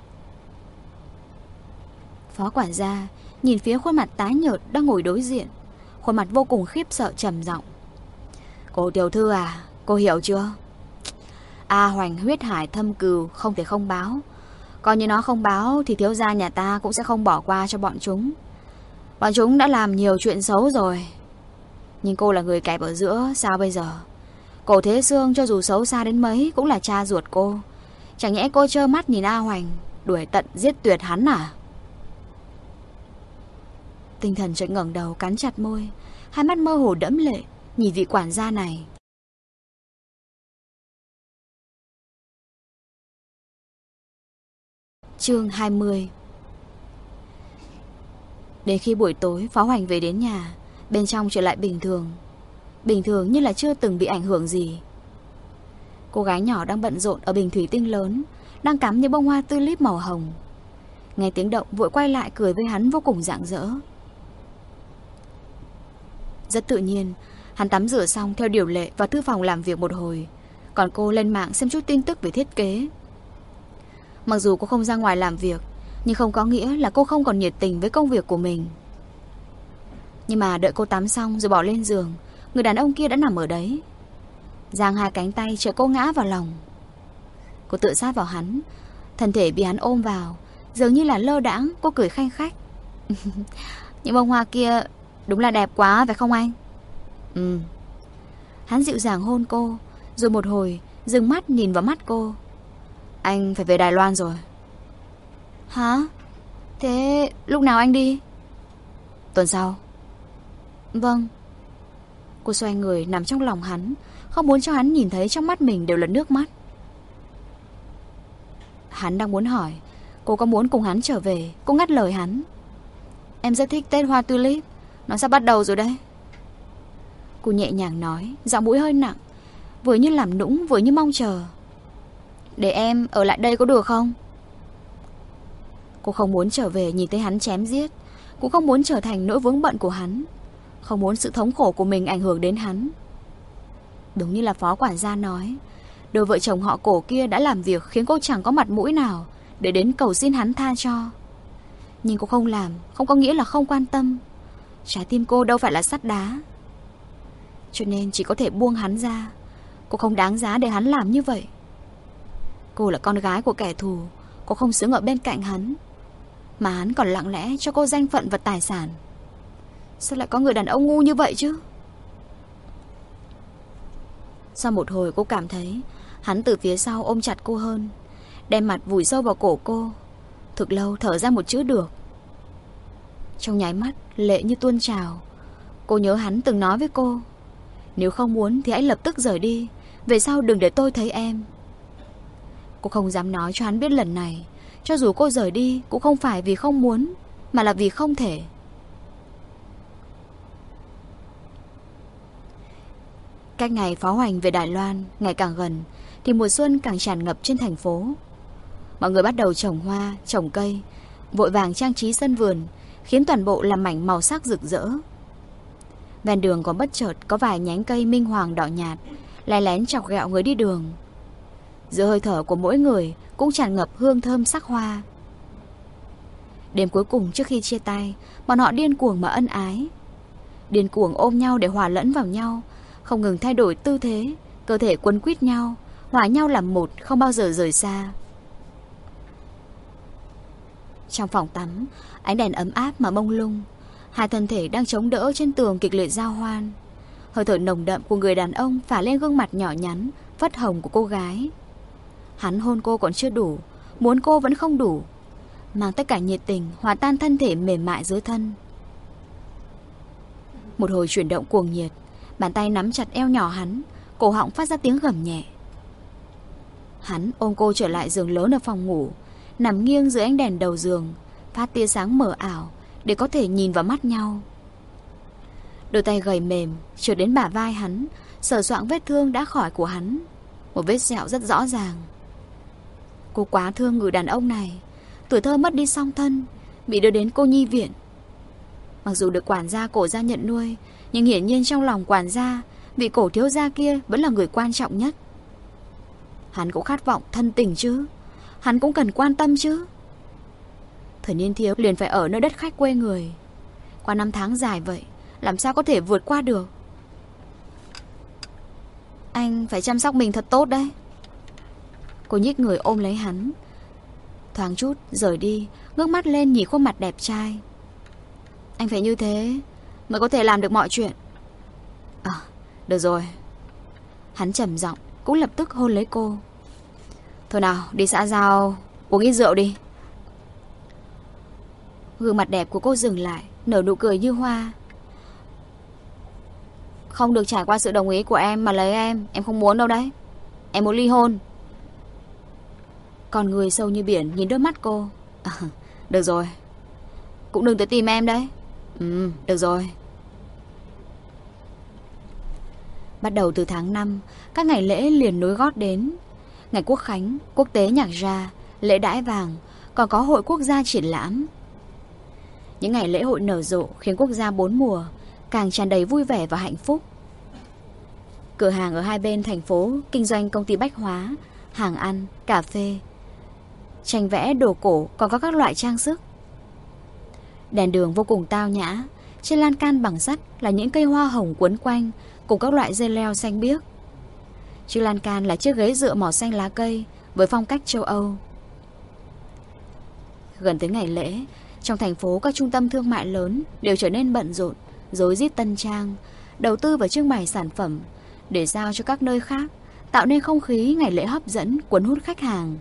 Phó quản gia nhìn phía khuôn mặt tái nhợt đang ngồi đối diện, khuôn mặt vô cùng khiếp sợ trầm giọng. Cô tiểu thư à, cô hiểu chưa? A Hoành huyết hải thâm cừu không thể không báo. Coi như nó không báo thì thiếu gia nhà ta cũng sẽ không bỏ qua cho bọn chúng. Bọn chúng đã làm nhiều chuyện xấu rồi, nhưng cô là người kẹp ở giữa, sao bây giờ? Cổ Thế Sương cho dù xấu xa đến mấy cũng là cha ruột cô. Chẳng nhẽ cô trơ mắt nhìn A Hoành đuổi tận giết tuyệt hắn à? Tinh Thần chợt ngẩng đầu cắn chặt môi, hai mắt mơ hồ đẫm lệ nhìn vị quản gia này. Chương 20. Đến khi buổi tối Phó Hoành về đến nhà, bên trong trở lại bình thường. Bình thường như là chưa từng bị ảnh hưởng gì. Cô gái nhỏ đang bận rộn ở bình thủy tinh lớn, đang cắm những bông hoa tulip màu hồng. Nghe tiếng động vội quay lại cười với hắn vô cùng rạng rỡ. Rất tự nhiên, hắn tắm rửa xong theo điều lệ vào thư phòng làm việc một hồi, còn cô lên mạng xem chút tin tức về thiết kế. Mặc dù cô không ra ngoài làm việc, nhưng không có nghĩa là cô không còn nhiệt tình với công việc của mình. Nhưng mà đợi cô tắm xong rồi bỏ lên giường, người đàn ông kia đã nằm ở đấy, giang hai cánh tay chờ cô ngã vào lòng. Cô tựa sát vào hắn, thân thể bị hắn ôm vào, dường như là lơ đãng. Cô cười khanh khách. Những bông hoa kia đúng là đẹp quá phải không anh? Hắn dịu dàng hôn cô, rồi một hồi dừng mắt nhìn vào mắt cô. Anh phải về Đài Loan rồi. Hả? Thế lúc nào anh đi? Tuần sau. Vâng. Cô xoay người nằm trong lòng hắn, không muốn cho hắn nhìn thấy trong mắt mình đều là nước mắt. Hắn đang muốn hỏi cô có muốn cùng hắn trở về, cô ngắt lời hắn. Em rất thích Tết hoa tulip, nó sắp bắt đầu rồi đấy. Cô nhẹ nhàng nói, giọng mũi hơi nặng, vừa như làm nũng vừa như mong chờ. Để em ở lại đây có được không? Cô không muốn trở về nhìn thấy hắn chém giết, cũng không muốn trở thành nỗi vướng bận của hắn, không muốn sự thống khổ của mình ảnh hưởng đến hắn. Đúng như là phó quản gia nói, đôi vợ chồng họ Cổ kia đã làm việc khiến cô chẳng có mặt mũi nào để đến cầu xin hắn tha cho. Nhưng cô không làm không có nghĩa là không quan tâm. Trái tim cô đâu phải là sắt đá, cho nên chỉ có thể buông hắn ra. Cô không đáng giá để hắn làm như vậy. Cô là con gái của kẻ thù, cô không xứng ở bên cạnh hắn, mà hắn còn lặng lẽ cho cô danh phận và tài sản. Sao lại có người đàn ông ngu như vậy chứ? Sau một hồi cô cảm thấy hắn từ phía sau ôm chặt cô hơn, đem mặt vùi sâu vào cổ cô. Thực lâu thở ra một chữ được. Trong nháy mắt lệ như tuôn trào. Cô nhớ hắn từng nói với cô, nếu không muốn thì hãy lập tức rời đi, về sau đừng để tôi thấy em. Cô không dám nói cho hắn biết lần này, cho dù cô rời đi cũng không phải vì không muốn, mà là vì không thể. Cách ngày Phó Hoành về Đài Loan ngày càng gần, thì mùa xuân càng tràn ngập trên thành phố. Mọi người bắt đầu trồng hoa, trồng cây, vội vàng trang trí sân vườn, khiến toàn bộ làm mảnh màu sắc rực rỡ. Ven đường còn bất chợt có vài nhánh cây minh hoàng đỏ nhạt, lén lén chọc ghẹo người đi đường. Giữa hơi thở của mỗi người cũng tràn ngập hương thơm sắc hoa. Đêm cuối cùng trước khi chia tay, bọn họ điên cuồng mà ân ái, điên cuồng ôm nhau để hòa lẫn vào nhau, không ngừng thay đổi tư thế, cơ thể quấn quýt nhau, hòa nhau làm một, không bao giờ rời xa. Trong phòng tắm, ánh đèn ấm áp mà mông lung, hai thân thể đang chống đỡ trên tường kịch liệt giao hoan. Hơi thở nồng đậm của người đàn ông phả lên gương mặt nhỏ nhắn, phất hồng của cô gái. Hắn hôn cô còn chưa đủ, muốn cô vẫn không đủ, mang tất cả nhiệt tình hòa tan thân thể mềm mại dưới thân. Một hồi chuyển động cuồng nhiệt, bàn tay nắm chặt eo nhỏ hắn, cổ họng phát ra tiếng gầm nhẹ. Hắn ôm cô trở lại giường lớn ở phòng ngủ, nằm nghiêng dưới ánh đèn đầu giường, phát tia sáng mờ ảo để có thể nhìn vào mắt nhau. Đôi tay gầy mềm trượt đến bả vai hắn, sờ soạng vết thương đã khỏi của hắn, một vết sẹo rất rõ ràng. Cô quá thương người đàn ông này, tuổi thơ mất đi song thân, bị đưa đến cô nhi viện. Mặc dù được quản gia Cổ gia nhận nuôi, nhưng hiển nhiên trong lòng quản gia, vị Cổ thiếu gia kia vẫn là người quan trọng nhất. Hắn cũng khát vọng thân tình chứ, hắn cũng cần quan tâm chứ. Thời niên thiếu liền phải ở nơi đất khách quê người, qua năm tháng dài vậy, làm sao có thể vượt qua được. Anh phải chăm sóc mình thật tốt đấy. Cô nhích người ôm lấy hắn, thoáng chút rời đi, ngước mắt lên nhìn khuôn mặt đẹp trai. Anh phải như thế mới có thể làm được mọi chuyện. Được rồi. Hắn trầm giọng, cũng lập tức hôn lấy cô. Thôi nào, đi xã giao uống ít rượu đi. Gương mặt đẹp của cô dừng lại, nở nụ cười như hoa. Không được trải qua sự đồng ý của em mà lấy em không muốn đâu đấy. Em muốn ly hôn. Còn người sâu như biển nhìn đôi mắt cô. Được rồi. Cũng đừng tới tìm em đấy. Được rồi. Bắt đầu từ tháng 5, các ngày lễ liền nối gót đến. ngày Quốc khánh, quốc tế nhạc ra, lễ đãi vàng, còn có hội quốc gia triển lãm. Những ngày lễ hội nở rộ khiến quốc gia 4 mùa càng tràn đầy vui vẻ và hạnh phúc. Cửa hàng ở hai bên thành phố kinh doanh công ty bách hóa, hàng ăn, cà phê, tranh vẽ, đồ cổ, còn có các loại trang sức. Đèn đường vô cùng tao nhã, trên lan can bằng sắt là những cây hoa hồng quấn quanh cùng các loại dây leo xanh biếc. Chiếc lan can là chiếc ghế dựa màu xanh lá cây với phong cách châu Âu. Gần tới ngày lễ, trong thành phố các trung tâm thương mại lớn đều trở nên bận rộn, rối rít tân trang, đầu tư vào trưng bày sản phẩm để giao cho các nơi khác, tạo nên không khí ngày lễ hấp dẫn, cuốn hút khách hàng.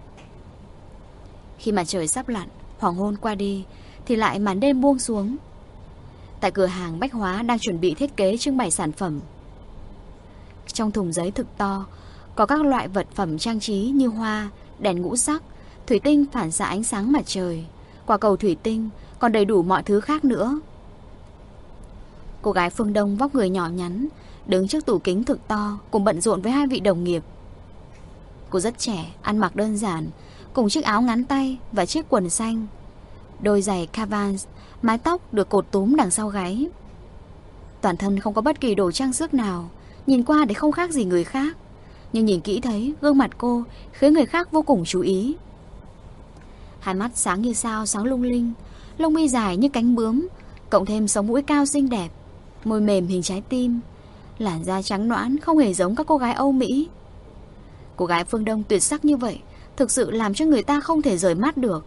Khi mặt trời sắp lặn, hoàng hôn qua đi thì lại màn đêm buông xuống. Tại cửa hàng bách hóa đang chuẩn bị thiết kế trưng bày sản phẩm. Trong thùng giấy thực to có các loại vật phẩm trang trí như hoa, đèn ngũ sắc, thủy tinh phản xạ ánh sáng mặt trời, quả cầu thủy tinh, còn đầy đủ mọi thứ khác nữa. Cô gái phương Đông vóc người nhỏ nhắn đứng trước tủ kính thực to cùng bận rộn với hai vị đồng nghiệp. Cô rất trẻ, ăn mặc đơn giản, cùng chiếc áo ngắn tay và chiếc quần xanh, đôi giày Cavans, mái tóc được cột túm đằng sau gáy. Toàn thân không có bất kỳ đồ trang sức nào, nhìn qua thì không khác gì người khác, nhưng nhìn kỹ thấy gương mặt cô khiến người khác vô cùng chú ý. Hai mắt sáng như sao, sáng lung linh, lông mi dài như cánh bướm, cộng thêm sống mũi cao xinh đẹp, môi mềm hình trái tim, làn da trắng nõn không hề giống các cô gái Âu Mỹ. Cô gái phương Đông tuyệt sắc như vậy thực sự làm cho người ta không thể rời mắt được.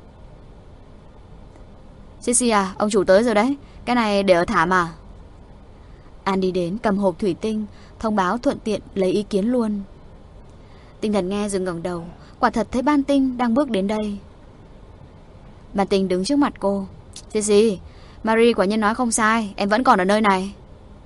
Sissy à, ông chủ tới rồi đấy, cái này để ở thảm à? An đi đến cầm hộp thủy tinh, thông báo thuận tiện lấy ý kiến luôn. Tinh Thần nghe rồi ngẩng đầu, quả thật thấy Ban Tinh đang bước đến đây. Ban Tinh đứng trước mặt cô. Sissy, Marie quả nhiên nói không sai, em vẫn còn ở nơi này.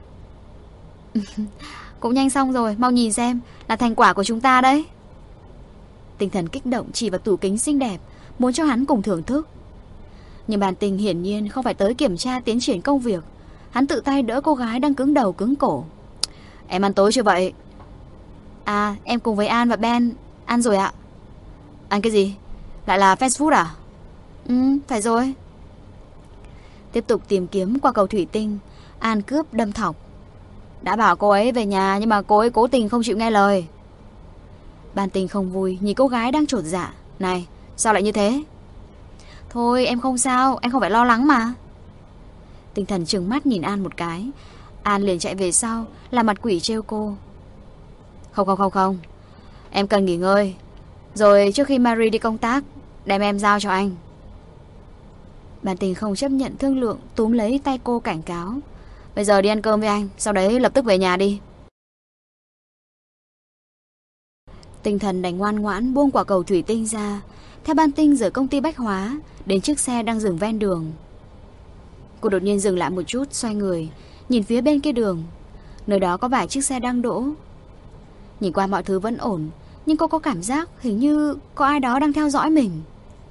Cũng nhanh xong rồi, mau nhìn xem, là thành quả của chúng ta đấy. Tinh Thần kích động chỉ vào tủ kính xinh đẹp, muốn cho hắn cùng thưởng thức. Nhưng Ban Tinh hiển nhiên không phải tới kiểm tra tiến triển công việc. Hắn tự tay đỡ cô gái đang cứng đầu cứng cổ. Em ăn tối chưa vậy? À, em cùng với An và Ben ăn rồi ạ. Ăn cái gì? Lại là fast food à? Phải rồi. Tiếp tục tìm kiếm qua cầu thủy tinh, An cướp đâm thọc. Đã bảo cô ấy về nhà nhưng mà cô ấy cố tình không chịu nghe lời. Ban Tinh không vui nhìn cô gái đang chột dạ. Này, sao lại như thế? Thôi em không sao, em không phải lo lắng mà. Tinh Thần trừng mắt nhìn An một cái. An liền chạy về sau, làm mặt quỷ trêu cô. Không, em cần nghỉ ngơi. Rồi trước khi Marie đi công tác, đem em giao cho anh. Ban Tinh không chấp nhận thương lượng, túm lấy tay cô cảnh cáo. Bây giờ đi ăn cơm với anh, sau đấy lập tức về nhà đi. Tinh Thần đành ngoan ngoãn buông quả cầu thủy tinh ra, theo Ban Tinh rời công ty bách hóa đến chiếc xe đang dừng ven đường. Cô đột nhiên dừng lại một chút, xoay người nhìn phía bên kia đường. Nơi đó có vài chiếc xe đang đỗ. Nhìn qua mọi thứ vẫn ổn, nhưng cô có cảm giác hình như có ai đó đang theo dõi mình.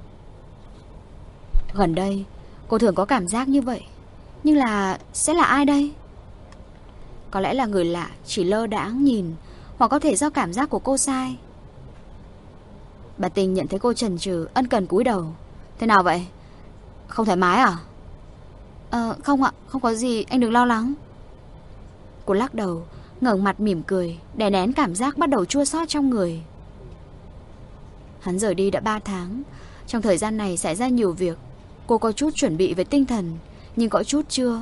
Gần đây cô thường có cảm giác như vậy, nhưng sẽ là ai đây? Có lẽ là người lạ chỉ lơ đãng nhìn, hoặc có thể do cảm giác của cô sai. Bà Tình nhận thấy cô chần chừ, ân cần cúi đầu. Thế nào vậy? Không thoải mái à? Không ạ, không có gì, anh đừng lo lắng. Cô lắc đầu, ngẩng mặt mỉm cười, đè nén cảm giác bắt đầu chua xót trong người. Hắn rời đi đã 3 tháng. Trong thời gian này xảy ra nhiều việc. Cô có chút chuẩn bị về tinh thần, nhưng có chút chưa.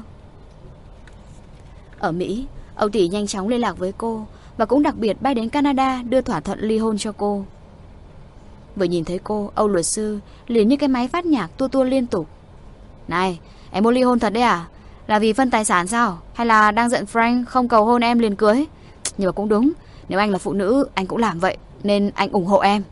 Ở Mỹ, Âu Tỷ nhanh chóng liên lạc với cô, và cũng đặc biệt bay đến Canada đưa thỏa thuận ly hôn cho cô. Vừa nhìn thấy cô, Âu luật sư liền như cái máy phát nhạc tua tua liên tục. Này, em muốn ly hôn thật đấy à? Là vì phân tài sản sao? Hay là đang giận Frank không cầu hôn em liền cưới? Nhưng mà cũng đúng, nếu anh là phụ nữ, anh cũng làm vậy, nên anh ủng hộ em.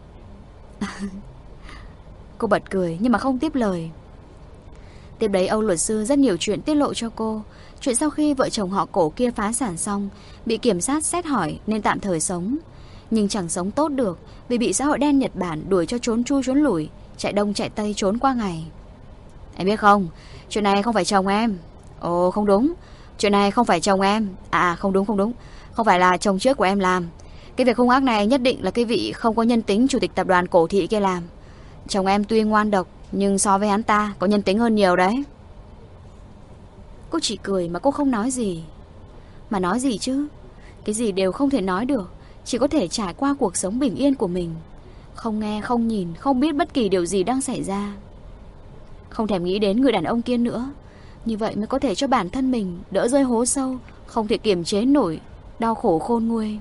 Cô bật cười nhưng mà không tiếp lời. Tiếp đấy Âu luật sư rất nhiều chuyện tiết lộ cho cô. Chuyện sau khi vợ chồng họ Cổ kia phá sản xong, bị kiểm sát xét hỏi nên tạm thời sống, nhưng chẳng sống tốt được vì bị xã hội đen Nhật Bản đuổi cho trốn chui trốn lủi, chạy đông chạy tây trốn qua ngày. Em biết không, chuyện này không phải chồng em. Ồ không đúng, chuyện này không phải chồng em. Không đúng, không phải là chồng trước của em làm. Cái việc hung ác này nhất định là cái vị không có nhân tính chủ tịch tập đoàn cổ thị kia làm. Chồng em tuy ngoan độc, nhưng so với hắn ta có nhân tính hơn nhiều đấy. Cô chỉ cười mà cô không nói gì. Mà nói gì chứ? Cái gì đều không thể nói được, chỉ có thể trải qua cuộc sống bình yên của mình. Không nghe, không nhìn, không biết bất kỳ điều gì đang xảy ra. Không thèm nghĩ đến người đàn ông kia nữa. Như vậy mới có thể cho bản thân mình đỡ rơi hố sâu, không thể kiềm chế nổi đau khổ khôn nguôi.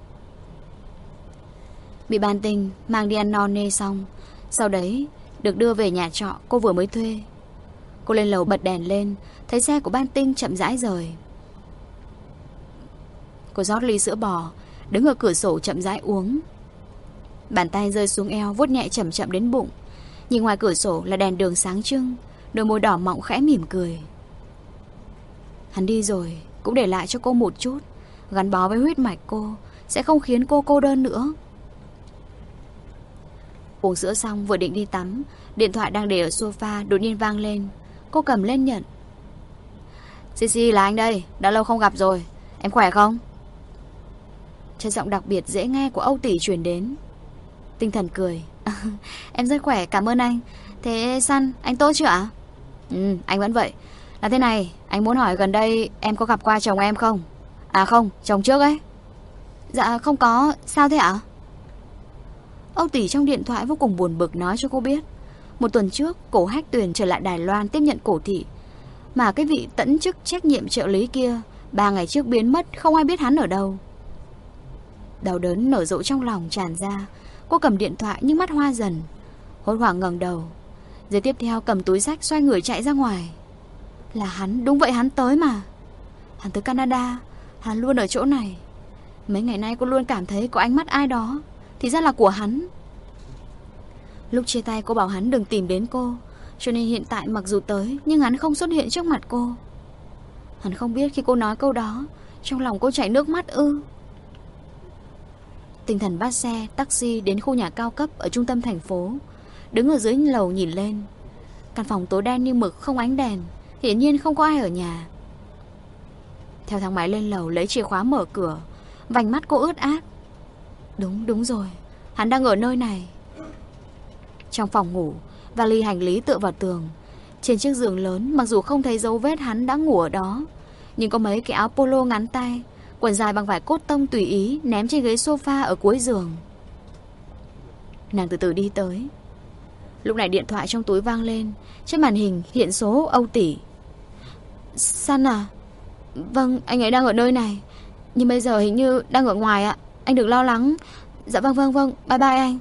Bị ban Tinh mang đi ăn no nê xong, sau đấy được đưa về nhà trọ cô vừa mới thuê. Cô lên lầu bật đèn lên, thấy xe của ban Tinh chậm rãi rời. Cô rót ly sữa bò, đứng ở cửa sổ chậm rãi uống. Bàn tay rơi xuống eo, vuốt nhẹ chậm chậm đến bụng. Nhìn ngoài cửa sổ là đèn đường sáng trưng, đôi môi đỏ mọng khẽ mỉm cười. Hắn đi rồi, cũng để lại cho cô một chút, gắn bó với huyết mạch cô, sẽ không khiến cô cô đơn nữa. Uống sữa xong vừa định đi tắm, điện thoại đang để ở sofa đột nhiên vang lên. Cô cầm lên nhận. Cici, là anh đây, đã lâu không gặp rồi. Em khỏe không? Chất giọng đặc biệt dễ nghe của Âu Tỷ truyền đến. Tinh Thần cười. Em rất khỏe, cảm ơn anh. Thế Sun, anh tốt chứ ạ? Anh vẫn vậy. Là thế này, anh muốn hỏi gần đây em có gặp qua chồng em không? À không, chồng trước ấy. Dạ không có, sao thế ạ? Âu Tỷ trong điện thoại vô cùng buồn bực nói cho cô biết. Một tuần trước, Cổ Hách Tuyền trở lại Đài Loan tiếp nhận cổ thị. Mà cái vị tẫn chức trách nhiệm trợ lý kia 3 ngày trước biến mất, không ai biết hắn ở đâu. Đau đớn nở rộ trong lòng tràn ra. Cô cầm điện thoại nhưng mắt hoa dần, hốt hoảng ngẩng đầu. Giây tiếp theo cầm túi xách xoay người chạy ra ngoài. Là hắn, đúng vậy, hắn tới mà. Hắn tới Canada, hắn luôn ở chỗ này. Mấy ngày nay cô luôn cảm thấy có ánh mắt ai đó, thì ra là của hắn. Lúc chia tay cô bảo hắn đừng tìm đến cô, cho nên hiện tại mặc dù tới, nhưng hắn không xuất hiện trước mặt cô. Hắn không biết khi cô nói câu đó, trong lòng cô chảy nước mắt ư? Tinh Thần bắt xe, taxi đến khu nhà cao cấp ở trung tâm thành phố. Đứng ở dưới lầu nhìn lên. Căn phòng tối đen như mực, không ánh đèn, hiển nhiên không có ai ở nhà. Theo thang máy lên lầu, lấy chìa khóa mở cửa. Vành mắt cô ướt át. Đúng rồi, hắn đang ở nơi này. Trong phòng ngủ, vali hành lý tựa vào tường. Trên chiếc giường lớn, mặc dù không thấy dấu vết hắn đã ngủ ở đó, nhưng có mấy cái áo polo ngắn tay, quần dài bằng vải cốt tông tùy ý ném trên ghế sofa ở cuối giường. Nàng từ từ đi tới. Lúc này điện thoại trong túi vang lên. Trên màn hình hiện số Âu Tỷ. Sun à? Vâng, anh ấy đang ở nơi này, nhưng bây giờ hình như đang ở ngoài ạ. Anh đừng lo lắng. Dạ vâng, bye bye anh.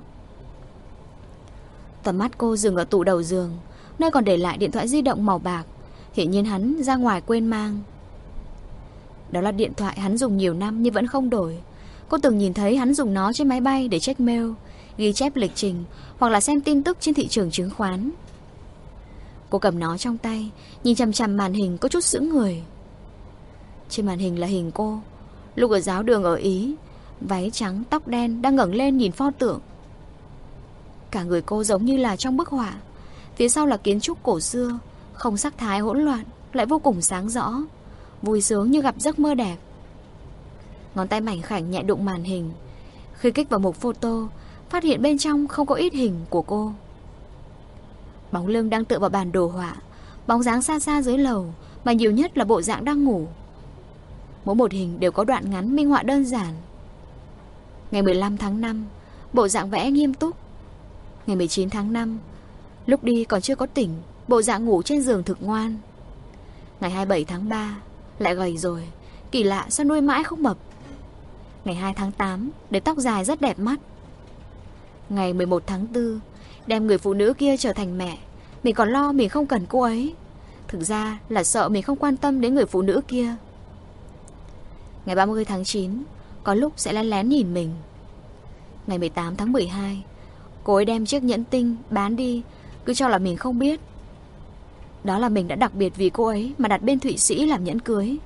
Tầm mắt cô dừng ở tủ đầu giường, nơi còn để lại điện thoại di động màu bạc. Hiển nhiên hắn ra ngoài quên mang. Đó là điện thoại hắn dùng nhiều năm nhưng vẫn không đổi. Cô từng nhìn thấy hắn dùng nó trên máy bay để check mail, ghi chép lịch trình, hoặc là xem tin tức trên thị trường chứng khoán. Cô cầm nó trong tay, nhìn chằm chằm màn hình có chút sững người. Trên màn hình là hình cô lúc ở giáo đường ở Ý, váy trắng tóc đen, đang ngẩng lên nhìn pho tượng. Cả người cô giống như là trong bức họa. Phía sau là kiến trúc cổ xưa, không sắc thái hỗn loạn, lại vô cùng sáng rõ, vui sướng như gặp giấc mơ đẹp. Ngón tay mảnh khảnh nhẹ đụng màn hình. Khi kích vào mục photo, phát hiện bên trong không có ít hình của cô. Bóng lưng đang tựa vào bàn đồ họa, bóng dáng xa xa dưới lầu, mà nhiều nhất là bộ dạng đang ngủ. Mỗi một hình đều có đoạn ngắn minh họa đơn giản. Ngày 15 tháng 5, bộ dạng vẽ nghiêm túc. Ngày 19 tháng 5, lúc đi còn chưa có tỉnh, bộ dạng ngủ trên giường thực ngoan. Ngày 27 tháng 3, lại gầy rồi, kỳ lạ sao nuôi mãi không mập. Ngày 2 tháng 8, để tóc dài rất đẹp mắt. Ngày 11 tháng 4, đem người phụ nữ kia trở thành mẹ. Mình còn lo mình không cần cô ấy, thực ra là sợ mình không quan tâm đến người phụ nữ kia. Ngày 30 tháng 9, có lúc sẽ lén lén nhìn mình. Ngày 18 tháng 12, cô ấy đem chiếc nhẫn tinh bán đi, cứ cho là mình không biết. Đó là mình đã đặc biệt vì cô ấy mà đặt bên Thụy Sĩ làm nhẫn cưới.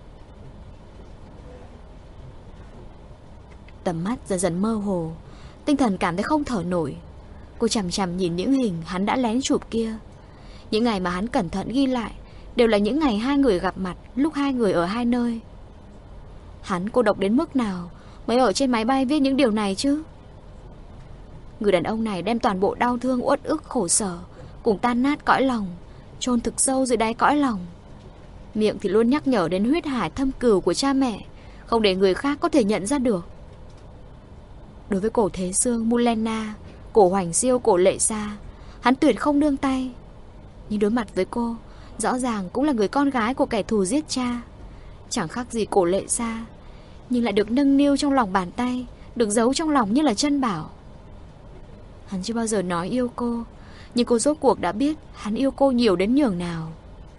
Tầm mắt dần dần mơ hồ, tinh thần cảm thấy không thở nổi. Cô chằm chằm nhìn những hình hắn đã lén chụp kia. Những ngày mà hắn cẩn thận ghi lại đều là những ngày hai người gặp mặt, lúc hai người ở hai nơi. Hắn cô độc đến mức nào, mới ở trên máy bay viết những điều này chứ? Người đàn ông này đem toàn bộ đau thương, uất ức, khổ sở cùng tan nát cõi lòng chôn thực sâu dưới đáy cõi lòng. Miệng thì luôn nhắc nhở đến huyết hải thâm cừu của cha mẹ, không để người khác có thể nhận ra được. Đối với cổ Thế Sương, Mulena, cổ Hoành Siêu, cổ Lệ Sa, hắn tuyệt không nương tay. Nhưng đối mặt với cô, rõ ràng cũng là người con gái của kẻ thù giết cha, chẳng khác gì cổ Lệ Sa, nhưng lại được nâng niu trong lòng bàn tay, được giấu trong lòng như là chân bảo. Hắn chưa bao giờ nói yêu cô, nhưng cô rốt cuộc đã biết hắn yêu cô nhiều đến nhường nào.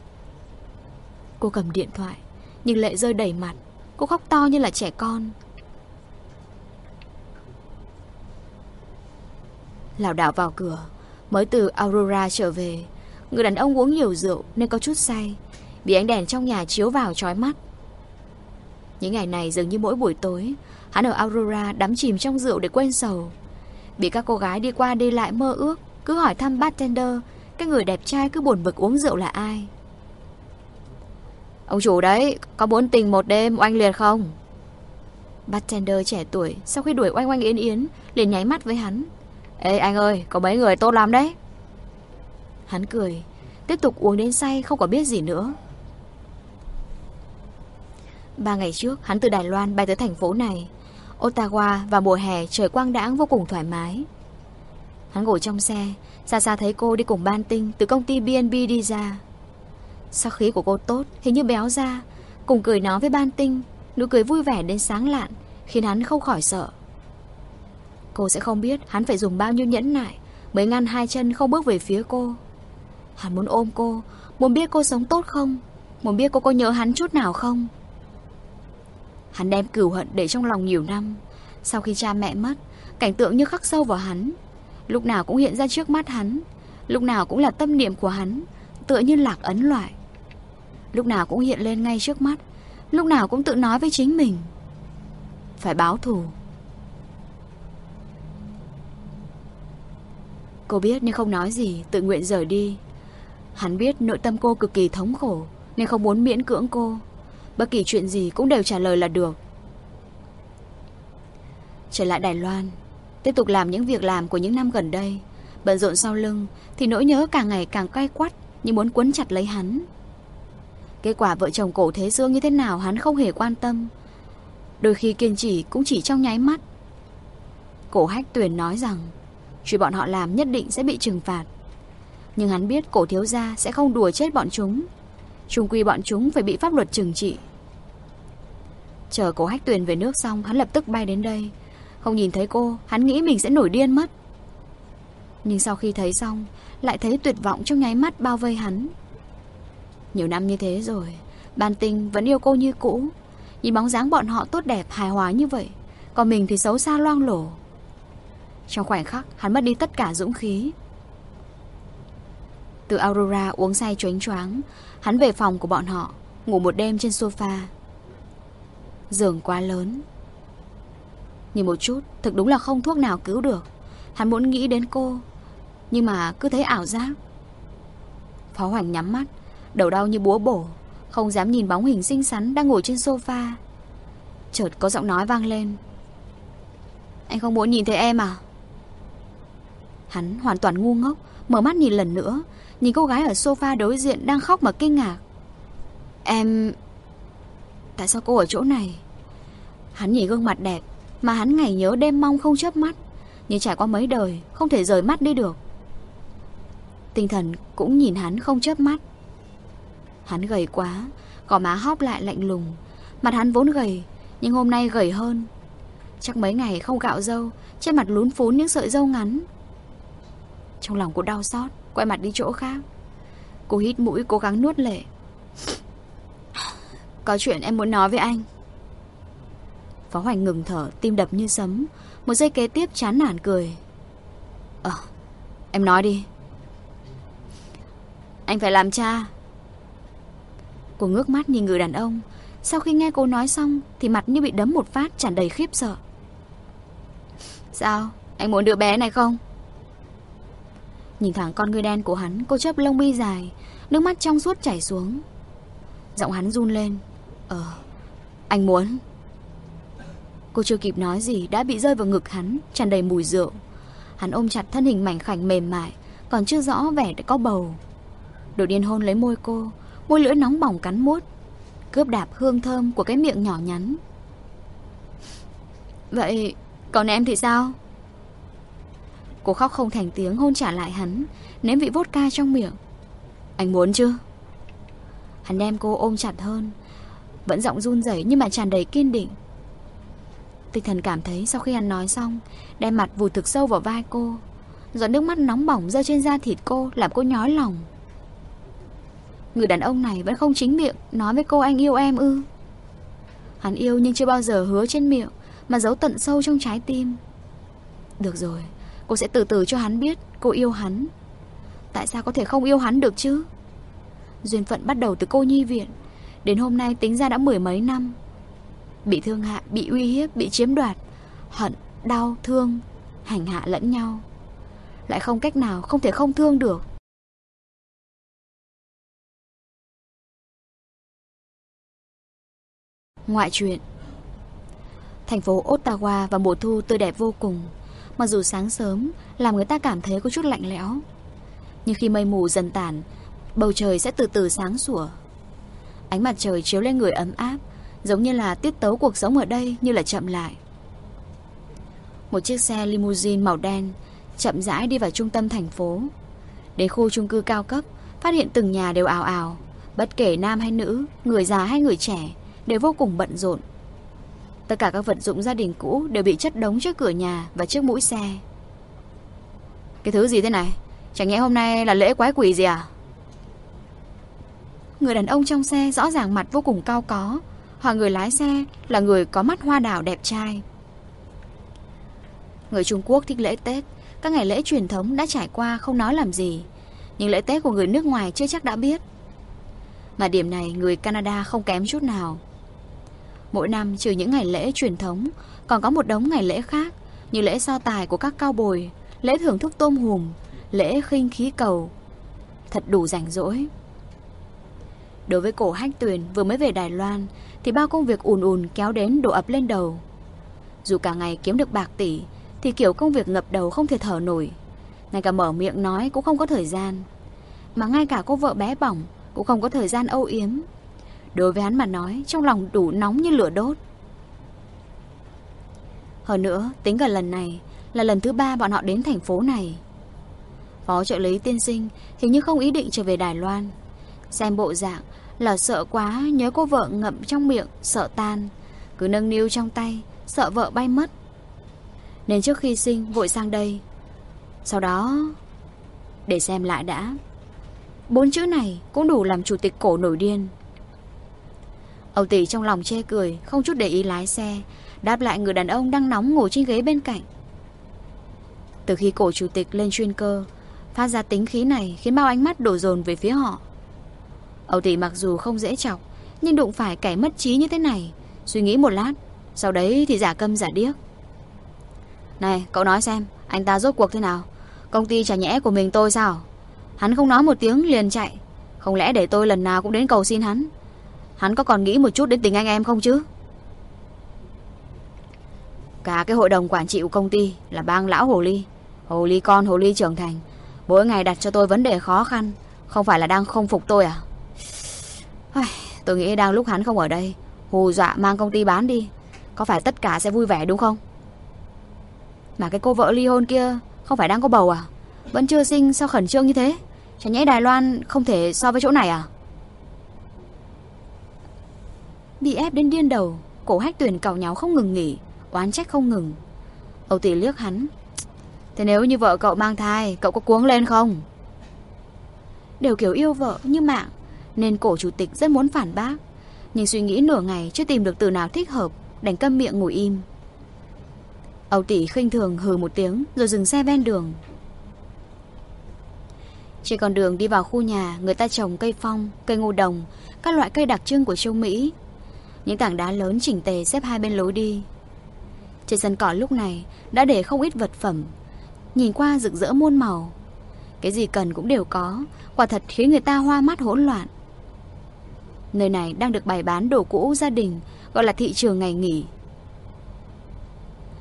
Cô cầm điện thoại, nhưng lệ rơi đầy mặt. Cô khóc to như là trẻ con. Lảo đảo vào cửa. Mới từ Aurora trở về. Người đàn ông uống nhiều rượu nên có chút say, bị ánh đèn trong nhà chiếu vào chói mắt. Những ngày này dường như mỗi buổi tối hắn ở Aurora đắm chìm trong rượu để quên sầu. Bị các cô gái đi qua đi lại mơ ước, cứ hỏi thăm bartender, cái người đẹp trai cứ buồn bực uống rượu là ai. Ông chủ đấy, có muốn tình một đêm oanh liệt không? Bartender trẻ tuổi sau khi đuổi oanh oanh yến yến liền nháy mắt với hắn. Ê anh ơi, có mấy người tốt lắm đấy. Hắn cười, tiếp tục uống đến say không có biết gì nữa. 3 ngày trước hắn từ Đài Loan bay tới thành phố này, Ottawa, vào mùa hè trời quang đãng vô cùng thoải mái. Hắn ngồi trong xe, xa xa thấy cô đi cùng Ban Tinh từ công ty B&B đi ra. Sắc khí của cô tốt, hình như béo ra, cùng cười nói với Ban Tinh, nụ cười vui vẻ đến sáng lạn, khiến hắn không khỏi sợ. Cô sẽ không biết hắn phải dùng bao nhiêu nhẫn nại mới ngăn hai chân không bước về phía cô. Hắn muốn ôm cô, muốn biết cô sống tốt không, muốn biết cô có nhớ hắn chút nào không. Hắn đem cừu hận để trong lòng nhiều năm. Sau khi cha mẹ mất, cảnh tượng như khắc sâu vào hắn, lúc nào cũng hiện ra trước mắt hắn, lúc nào cũng là tâm niệm của hắn, tựa như lạc ấn loại. Lúc nào cũng hiện lên ngay trước mắt, lúc nào cũng tự nói với chính mình, phải báo thù. Cô biết nhưng không nói gì, tự nguyện rời đi. Hắn biết nội tâm cô cực kỳ thống khổ, nên không muốn miễn cưỡng cô. Bất kỳ chuyện gì cũng đều trả lời là được. Trở lại Đài Loan, tiếp tục làm những việc làm của những năm gần đây. Bận rộn sau lưng thì nỗi nhớ càng ngày càng cay quắt, như muốn quấn chặt lấy hắn. Kết quả vợ chồng cổ Thế Sương như thế nào hắn không hề quan tâm. Đôi khi kiên trì cũng chỉ trong nháy mắt. Cổ Hách Tuyền nói rằng chuyện bọn họ làm nhất định sẽ bị trừng phạt, nhưng hắn biết cổ thiếu gia sẽ không đùa chết bọn chúng. Chung quy bọn chúng phải bị pháp luật trừng trị. Chờ cổ Hách Tuyền về nước xong, hắn lập tức bay đến đây. Không nhìn thấy cô, hắn nghĩ mình sẽ nổi điên mất. Nhưng sau khi thấy xong, lại thấy tuyệt vọng trong nháy mắt bao vây hắn. Nhiều năm như thế rồi, Ban Tinh vẫn yêu cô như cũ. Nhìn bóng dáng bọn họ tốt đẹp, hài hòa như vậy, còn mình thì xấu xa loang lổ. Trong khoảnh khắc, hắn mất đi tất cả dũng khí. Từ Aurora uống say choáng choáng, hắn về phòng của bọn họ, ngủ một đêm trên sofa. Giường quá lớn. Nhìn một chút, thực đúng là không thuốc nào cứu được. Hắn muốn nghĩ đến cô, nhưng mà cứ thấy ảo giác. Phó Hoành nhắm mắt, đầu đau như búa bổ, không dám nhìn bóng hình xinh xắn đang ngồi trên sofa. Chợt có giọng nói vang lên. Anh không muốn nhìn thấy em à? Hắn hoàn toàn ngu ngốc, mở mắt nhìn lần nữa, nhìn cô gái ở sofa đối diện đang khóc mà kinh ngạc. Em... Tại sao cô ở chỗ này? Hắn nhìn gương mặt đẹp mà hắn ngày nhớ đêm mong không chớp mắt, nhưng trải qua mấy đời không thể rời mắt đi được. Tinh thần cũng nhìn hắn không chớp mắt. Hắn gầy quá, gò má hóp lại lạnh lùng. Mặt hắn vốn gầy, nhưng hôm nay gầy hơn. Chắc mấy ngày không gạo râu, trên mặt lún phún những sợi râu ngắn. Trong lòng cô đau xót, quay mặt đi chỗ khác. Cô hít mũi cố gắng nuốt lệ. Có chuyện em muốn nói với anh. Phó Hoành ngừng thở, tim đập như sấm. Một giây kế tiếp chán nản cười. Em nói đi. Anh phải làm cha. Cô ngước mắt nhìn người đàn ông. Sau khi nghe cô nói xong thì mặt như bị đấm một phát, tràn đầy khiếp sợ. Sao? Anh muốn đứa bé này không? Nhìn thẳng con ngươi đen của hắn, cô chớp lông mi dài, nước mắt trong suốt chảy xuống. Giọng hắn run lên. Anh muốn. Cô chưa kịp nói gì đã bị rơi vào ngực hắn, tràn đầy mùi rượu. Hắn ôm chặt thân hình mảnh khảnh mềm mại, còn chưa rõ vẻ đã có bầu. Đột nhiên hôn lấy môi cô, môi lưỡi nóng bỏng cắn mút, cướp đạp hương thơm của cái miệng nhỏ nhắn. Vậy còn em thì sao? Cô khóc không thành tiếng, hôn trả lại hắn, nếm vị vodka trong miệng. Anh muốn chứ? Hắn đem cô ôm chặt hơn, vẫn giọng run rẩy nhưng mà tràn đầy kiên định. Tinh thần cảm thấy sau khi hắn nói xong, đem mặt vùi thực sâu vào vai cô, giọt nước mắt nóng bỏng rơi trên da thịt cô, làm cô nhói lòng. Người đàn ông này vẫn không chính miệng nói với cô anh yêu em ư? Hắn yêu nhưng chưa bao giờ hứa trên miệng, mà giấu tận sâu trong trái tim. Được rồi, cô sẽ từ từ cho hắn biết cô yêu hắn. Tại sao có thể không yêu hắn được chứ? Duyên phận bắt đầu từ cô nhi viện, đến hôm nay tính ra đã 10 mấy năm. Bị thương hại, bị uy hiếp, bị chiếm đoạt, hận, đau, thương, hành hạ lẫn nhau, lại không cách nào không thể không thương được. Ngoại truyện. Thành phố Ottawa vào mùa thu tươi đẹp vô cùng. Mặc dù sáng sớm làm người ta cảm thấy có chút lạnh lẽo, nhưng khi mây mù dần tản, bầu trời sẽ từ từ sáng sủa. Ánh mặt trời chiếu lên người ấm áp, giống như là tiết tấu cuộc sống ở đây như là chậm lại. Một chiếc xe limousine màu đen chậm rãi đi vào trung tâm thành phố. Đến khu chung cư cao cấp, phát hiện từng nhà đều ào ào. Bất kể nam hay nữ, người già hay người trẻ, đều vô cùng bận rộn. Tất cả các vật dụng gia đình cũ đều bị chất đống trước cửa nhà và trước mũi xe. Cái thứ gì thế này? Chẳng nhẽ hôm nay là lễ quái quỷ gì à? Người đàn ông trong xe rõ ràng mặt vô cùng cao có, hoặc người lái xe là người có mắt hoa đào đẹp trai. Người Trung Quốc thích lễ Tết, các ngày lễ truyền thống đã trải qua không nói làm gì, nhưng lễ Tết của người nước ngoài chưa chắc đã biết. Mà điểm này người Canada không kém chút nào. Mỗi năm trừ những ngày lễ truyền thống, còn có một đống ngày lễ khác, như lễ so tài của các cao bồi, lễ thưởng thức tôm hùm, lễ khinh khí cầu. Thật đủ rảnh rỗi. Đối với Cổ Hách Tuyền vừa mới về Đài Loan thì bao công việc ùn ùn kéo đến đổ ập lên đầu. Dù cả ngày kiếm được bạc tỷ thì kiểu công việc ngập đầu không thể thở nổi. Ngay cả mở miệng nói cũng không có thời gian. Mà ngay cả cô vợ bé bỏng cũng không có thời gian âu yếm. Đối với hắn mà nói, trong lòng đủ nóng như lửa đốt. Hơn nữa, tính cả lần này là lần thứ 3 bọn họ đến thành phố này. Phó trợ lý tiên sinh hình như không ý định trở về Đài Loan. Xem bộ dạng là sợ quá, nhớ cô vợ ngậm trong miệng, sợ tan, cứ nâng niu trong tay, sợ vợ bay mất. Nên trước khi sinh vội sang đây. Sau đó để xem lại đã. 4 chữ này cũng đủ làm chủ tịch Cổ nổi điên. Âu Tỷ trong lòng chê cười, không chút để ý lái xe, đáp lại người đàn ông đang nóng ngồi trên ghế bên cạnh. Từ khi Cổ chủ tịch lên chuyên cơ, phát ra tính khí này khiến bao ánh mắt đổ dồn về phía họ. Âu Tỷ mặc dù không dễ chọc, nhưng đụng phải kẻ mất trí như thế này, suy nghĩ một lát, sau đấy thì giả câm giả điếc. Này, cậu nói xem, anh ta rốt cuộc thế nào? Công ty chả nhẽ của mình tôi sao? Hắn không nói một tiếng liền chạy. Không lẽ để tôi lần nào cũng đến cầu xin hắn? Hắn có còn nghĩ một chút đến tình anh em không chứ? Cả cái hội đồng quản trị của công ty là bang lão hồ ly. Hồ ly con, hồ ly trưởng thành, mỗi ngày đặt cho tôi vấn đề khó khăn. Không phải là đang không phục tôi à? Tôi nghĩ đang lúc hắn không ở đây, hù dọa mang công ty bán đi, có phải tất cả sẽ vui vẻ đúng không? Mà cái cô vợ ly hôn kia không phải đang có bầu à? Vẫn chưa sinh sao khẩn trương như thế? Chả nhẽ Đài Loan không thể so với chỗ này à? Bị ép đến điên đầu, Cổ Hách Tuyền càu nháo không ngừng nghỉ, oán trách không ngừng. Âu Tỷ liếc hắn. Thế nếu như vợ cậu mang thai, cậu có cuống lên không? Đều kiểu yêu vợ như mạng, nên Cổ chủ tịch rất muốn phản bác, nhưng suy nghĩ nửa ngày chưa tìm được từ nào thích hợp, đành câm miệng ngồi im. Âu Tỷ khinh thường hừ một tiếng rồi dừng xe ven đường. Trên con đường đi vào khu nhà, người ta trồng cây phong, cây ngô đồng, các loại cây đặc trưng của châu Mỹ. Những tảng đá lớn chỉnh tề xếp hai bên lối đi. Trên sân cỏ lúc này đã để không ít vật phẩm, nhìn qua rực rỡ muôn màu. Cái gì cần cũng đều có, quả thật khiến người ta hoa mắt hỗn loạn. Nơi này đang được bày bán đồ cũ gia đình, gọi là thị trường ngày nghỉ.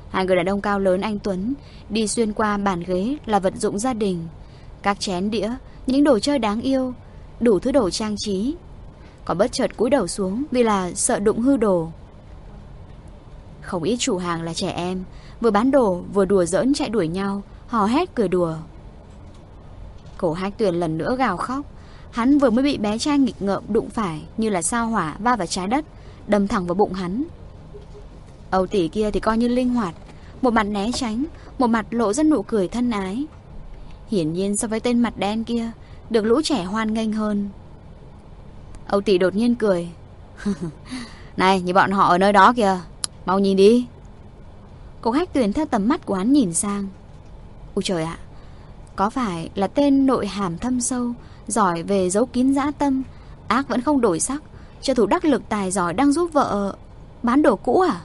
Hai người đàn ông cao lớn anh tuấn đi xuyên qua bàn ghế là vật dụng gia đình, các chén đĩa, những đồ chơi đáng yêu, đủ thứ đồ trang trí. Còn bất chợt cúi đầu xuống vì là sợ đụng hư đồ. Không ít chủ hàng là trẻ em, vừa bán đồ vừa đùa giỡn chạy đuổi nhau, hò hét cười đùa. Cổ Hách Tuyền lần nữa gào khóc. Hắn vừa mới bị bé trai nghịch ngợm đụng phải như là sao hỏa va vào trái đất, đâm thẳng vào bụng hắn. Âu tỷ kia thì coi như linh hoạt, một mặt né tránh, một mặt lộ ra nụ cười thân ái. Hiển nhiên so với tên mặt đen kia, được lũ trẻ hoan nghênh hơn. Âu tỷ đột nhiên cười. Này, như bọn họ ở nơi đó kìa, mau nhìn đi. Cổ Hách Tuyền theo tầm mắt của hắn nhìn sang. Ôi trời ạ, có phải là tên nội hàm thâm sâu, giỏi về giấu kín dã tâm, ác vẫn không đổi sắc, trợ thủ đắc lực tài giỏi đang giúp vợ bán đồ cũ à?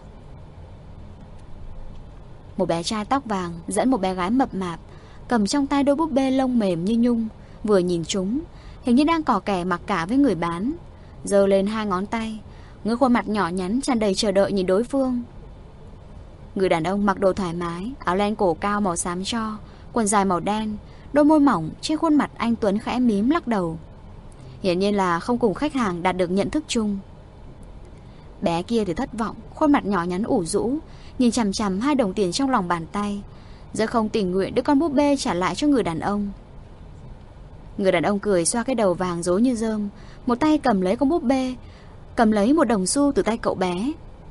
Một bé trai tóc vàng dẫn một bé gái mập mạp, cầm trong tay đôi búp bê lông mềm như nhung, vừa nhìn chúng, hình như đang cò kè mặc cả với người bán, giơ lên hai ngón tay, ngước khuôn mặt nhỏ nhắn tràn đầy chờ đợi nhìn đối phương. Người đàn ông mặc đồ thoải mái, áo len cổ cao màu xám tro, quần dài màu đen, đôi môi mỏng trên khuôn mặt anh tuấn khẽ mím lắc đầu. Hiển nhiên là không cùng khách hàng đạt được nhận thức chung. Bé kia thì thất vọng, khuôn mặt nhỏ nhắn ủ rũ, nhìn chằm chằm 2 đồng tiền trong lòng bàn tay, giờ không tình nguyện đưa con búp bê trả lại cho người đàn ông. Người đàn ông cười xoa cái đầu vàng rối như rơm, một tay cầm lấy con búp bê, cầm lấy một đồng xu từ tay cậu bé.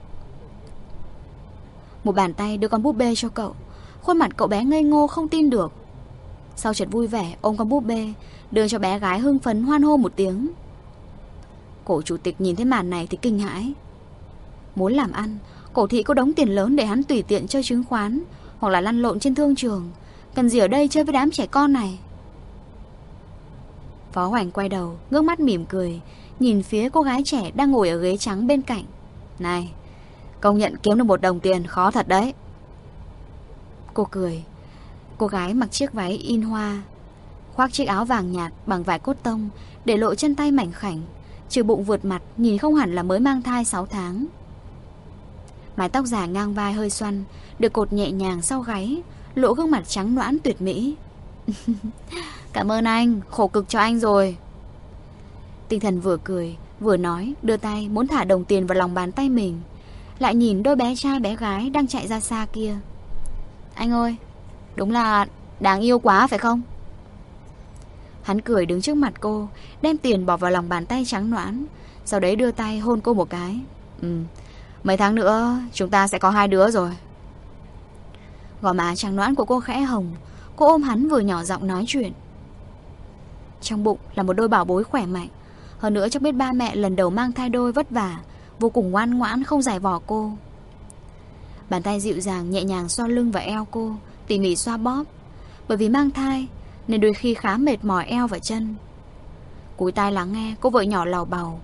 Một bàn tay đưa con búp bê cho cậu, khuôn mặt cậu bé ngây ngô không tin được. Sau chợt vui vẻ ôm con búp bê, đưa cho bé gái hưng phấn hoan hô một tiếng. Cổ chủ tịch nhìn thấy màn này thì kinh hãi. Muốn làm ăn, cổ thị có đống tiền lớn để hắn tùy tiện chơi chứng khoán hoặc là lăn lộn trên thương trường, cần gì ở đây chơi với đám trẻ con này. Phó Hoành quay đầu, ngước mắt mỉm cười, nhìn phía cô gái trẻ đang ngồi ở ghế trắng bên cạnh. Này, công nhận kiếm được 1 đồng tiền khó thật đấy. Cô cười. Cô gái mặc chiếc váy in hoa, khoác chiếc áo vàng nhạt bằng vải cốt tông, để lộ chân tay mảnh khảnh, trừ bụng vượt mặt, nhìn không hẳn là mới mang thai 6 tháng. Mái tóc dài ngang vai hơi xoăn, được cột nhẹ nhàng sau gáy, lộ gương mặt trắng nõn tuyệt mỹ. Cảm ơn anh, khổ cực cho anh rồi. Tinh Thần vừa cười vừa nói, đưa tay muốn thả đồng tiền vào lòng bàn tay mình, lại nhìn đôi bé trai bé gái đang chạy ra xa kia. Anh ơi, đúng là đáng yêu quá phải không? Hắn cười đứng trước mặt cô, đem tiền bỏ vào lòng bàn tay trắng nõn, sau đấy đưa tay hôn cô một cái. Mấy tháng nữa chúng ta sẽ có 2 đứa rồi. Gò má trắng nõn của cô khẽ hồng, cô ôm hắn vừa nhỏ giọng nói chuyện. Trong bụng là một đôi bảo bối khỏe mạnh, hơn nữa chắc biết ba mẹ lần đầu mang thai đôi vất vả, vô cùng ngoan ngoãn không giải vò cô. Bàn tay dịu dàng nhẹ nhàng xoa lưng và eo cô, tỉ mỉ xoa bóp. Bởi vì mang thai nên đôi khi khá mệt mỏi eo và chân. Cúi tai lắng nghe, cô vợ nhỏ lào bào.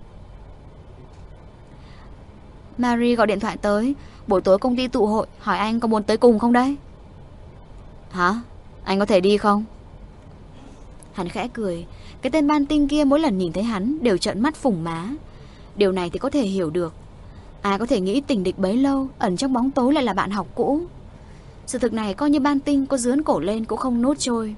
Mary gọi điện thoại tới, buổi tối công ty tụ hội, hỏi anh có muốn tới cùng không đấy? Hả? Anh có thể đi không? Hắn khẽ cười. Cái tên Ban Tinh kia mỗi lần nhìn thấy hắn đều trợn mắt phủng má. Điều này thì có thể hiểu được. Ai có thể nghĩ tình địch bấy lâu ẩn trong bóng tối lại là bạn học cũ. Sự thực này coi như Ban Tinh có dướn cổ lên cũng không nuốt trôi.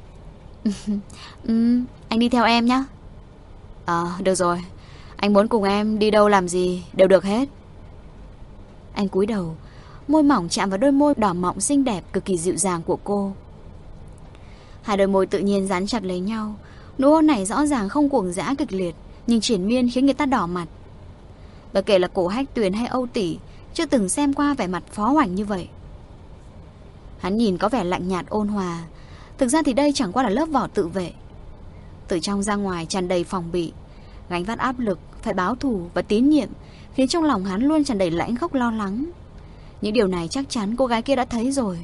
Anh đi theo em nhé. Được rồi. Anh muốn cùng em đi đâu làm gì đều được hết. Anh cúi đầu, môi mỏng chạm vào đôi môi đỏ mọng xinh đẹp cực kỳ dịu dàng của cô. Hai đôi môi tự nhiên dán chặt lấy nhau. Nụ hôn này rõ ràng không cuồng dã kịch liệt, nhưng triền miên khiến người ta đỏ mặt. Bất kể là Cổ Hách Tuyền hay Âu Tỷ, chưa từng xem qua vẻ mặt Phó Hoành như vậy. Hắn nhìn có vẻ lạnh nhạt ôn hòa, thực ra thì đây chẳng qua là lớp vỏ tự vệ. Từ trong ra ngoài tràn đầy phòng bị, gánh vác áp lực phải báo thù và tín nhiệm, khiến trong lòng hắn luôn tràn đầy lãnh khốc lo lắng. Những điều này chắc chắn cô gái kia đã thấy rồi.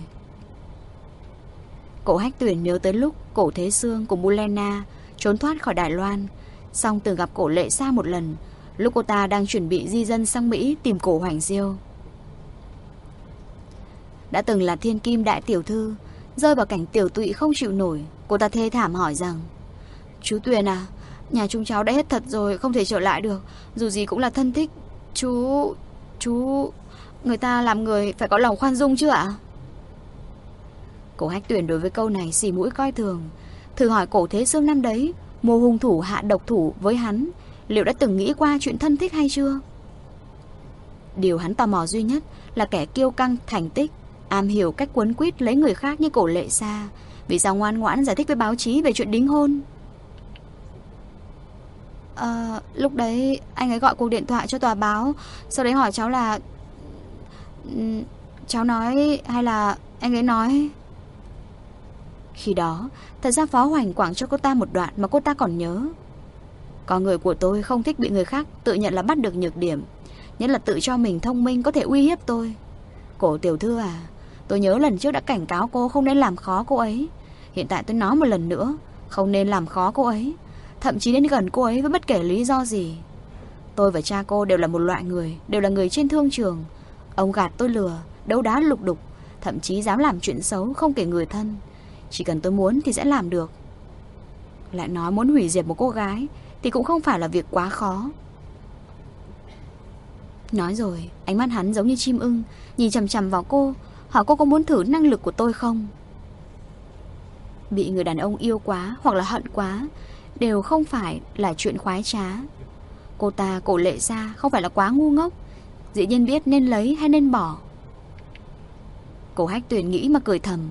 Cổ Hách Tuyền nhớ tới lúc Cổ Thế Sương cùng Bulena trốn thoát khỏi Đài Loan, xong từng gặp Cổ Lệ Sa một lần, lúc cô ta đang chuẩn bị di dân sang Mỹ tìm Cổ Hoành Diêu. Đã từng là thiên kim đại tiểu thư, rơi vào cảnh tiểu tụy không chịu nổi, cô ta thê thảm hỏi rằng: Chú Tuyền à, nhà chúng cháu đã hết thật rồi, không thể trở lại được, dù gì cũng là thân thích. Chú... Người ta làm người phải có lòng khoan dung chứ ạ? Cổ Hách Tuyền đối với câu này xì mũi coi thường. Thử hỏi Cổ Thế Sương năm đấy, mô hung thủ hạ độc thủ với hắn, liệu đã từng nghĩ qua chuyện thân thích hay chưa? Điều hắn tò mò duy nhất là kẻ kiêu căng thành tích, am hiểu cách quấn quýt lấy người khác như Cổ Lệ Sa, vì sao ngoan ngoãn giải thích với báo chí về chuyện đính hôn? Lúc đấy anh ấy gọi cuộc điện thoại cho tòa báo, sau đấy hỏi cháu là cháu nói hay là anh ấy nói. Khi đó, thật ra Phó Hoành quảng cho cô ta một đoạn mà cô ta còn nhớ. Con người của tôi không thích bị người khác tự nhận là bắt được nhược điểm, nhất là tự cho mình thông minh có thể uy hiếp tôi. Cổ tiểu thư à, tôi nhớ lần trước đã cảnh cáo cô không nên làm khó cô ấy. Hiện tại tôi nói một lần nữa, không nên làm khó cô ấy, thậm chí đến gần cô ấy với bất kể lý do gì. Tôi và cha cô đều là một loại người, đều là người trên thương trường. Ông gạt tôi lừa, đấu đá lục đục, thậm chí dám làm chuyện xấu không kể người thân. Chỉ cần tôi muốn thì sẽ làm được. Lại nói muốn hủy diệt một cô gái thì cũng không phải là việc quá khó. Nói rồi, ánh mắt hắn giống như chim ưng, nhìn chằm chằm vào cô, hỏi cô có muốn thử năng lực của tôi không. Bị người đàn ông yêu quá hoặc là hận quá đều không phải là chuyện khoái trá. Cô ta, Cổ Lệ Sa, không phải là quá ngu ngốc, dĩ nhiên biết nên lấy hay nên bỏ. Cổ Hách Tuyền nghĩ mà cười thầm.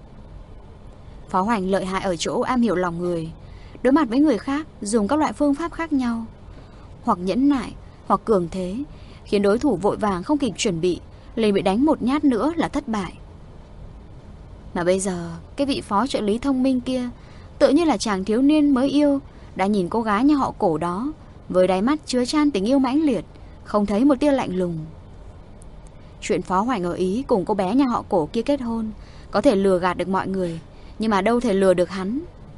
Phó Hoành lợi hại ở chỗ am hiểu lòng người, đối mặt với người khác dùng các loại phương pháp khác nhau, hoặc nhẫn nại, hoặc cường thế, khiến đối thủ vội vàng không kịp chuẩn bị, liền bị đánh một nhát nữa là thất bại. Mà bây giờ, cái vị phó trợ lý thông minh kia tự như là chàng thiếu niên mới yêu, đã nhìn cô gái nhà họ Cổ đó với đáy mắt chứa chan tình yêu mãnh liệt, không thấy một tia lạnh lùng. Chuyện Phó Hoành ở Ý cùng cô bé nhà họ Cổ kia kết hôn có thể lừa gạt được mọi người, nhưng mà đâu thể lừa được hắn.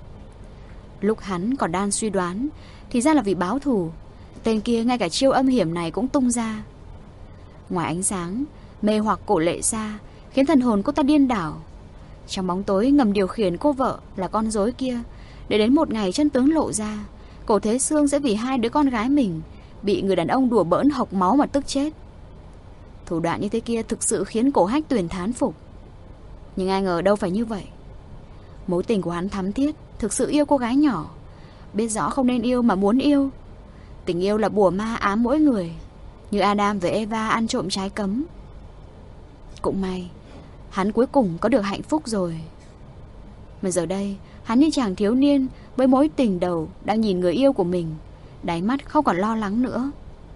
Lúc hắn còn đang suy đoán, thì ra là vì báo thù, tên kia ngay cả chiêu âm hiểm này cũng tung ra. Ngoài ánh sáng mê hoặc Cổ Lệ Sa, khiến thần hồn cô ta điên đảo. Trong bóng tối ngầm điều khiển cô vợ là con rối kia, để đến một ngày chân tướng lộ ra, Cổ Thế Sương sẽ vì hai đứa con gái mình bị người đàn ông đùa bỡn hộc máu mà tức chết. Thủ đoạn như thế kia thực sự khiến Cổ Hách Tuyền thán phục. Nhưng ai ngờ đâu phải như vậy. Mối tình của hắn thắm thiết, thực sự yêu cô gái nhỏ, biết rõ không nên yêu mà muốn yêu. Tình yêu là bùa ma ám mỗi người, như Adam với Eva ăn trộm trái cấm. Cũng may hắn cuối cùng có được hạnh phúc rồi. Mà giờ đây hắn như chàng thiếu niên với mối tình đầu đang nhìn người yêu của mình, đáy mắt không còn lo lắng nữa.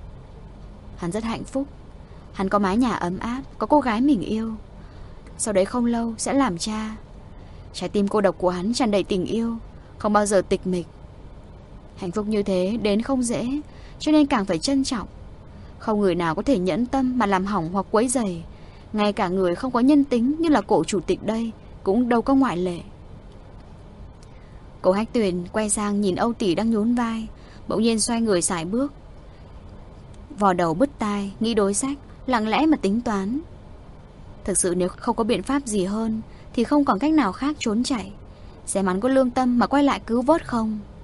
Hắn rất hạnh phúc. Hắn có mái nhà ấm áp, có cô gái mình yêu. Sau đấy không lâu sẽ làm cha. Trái tim cô độc của hắn tràn đầy tình yêu, không bao giờ tịch mịch. Hạnh phúc như thế đến không dễ, cho nên càng phải trân trọng. Không người nào có thể nhẫn tâm mà làm hỏng hoặc quấy rầy. Ngay cả người không có nhân tính như là Cổ chủ tịch đây cũng đâu có ngoại lệ. Cổ Hách Tuyền quay sang nhìn Âu tỷ đang nhún vai, bỗng nhiên xoay người sải bước, vò đầu bứt tai, nghĩ đối sách, lặng lẽ mà tính toán. Thực sự nếu không có biện pháp gì hơn thì không còn cách nào khác trốn chạy. Xem hắn có lương tâm mà quay lại cứu vớt không.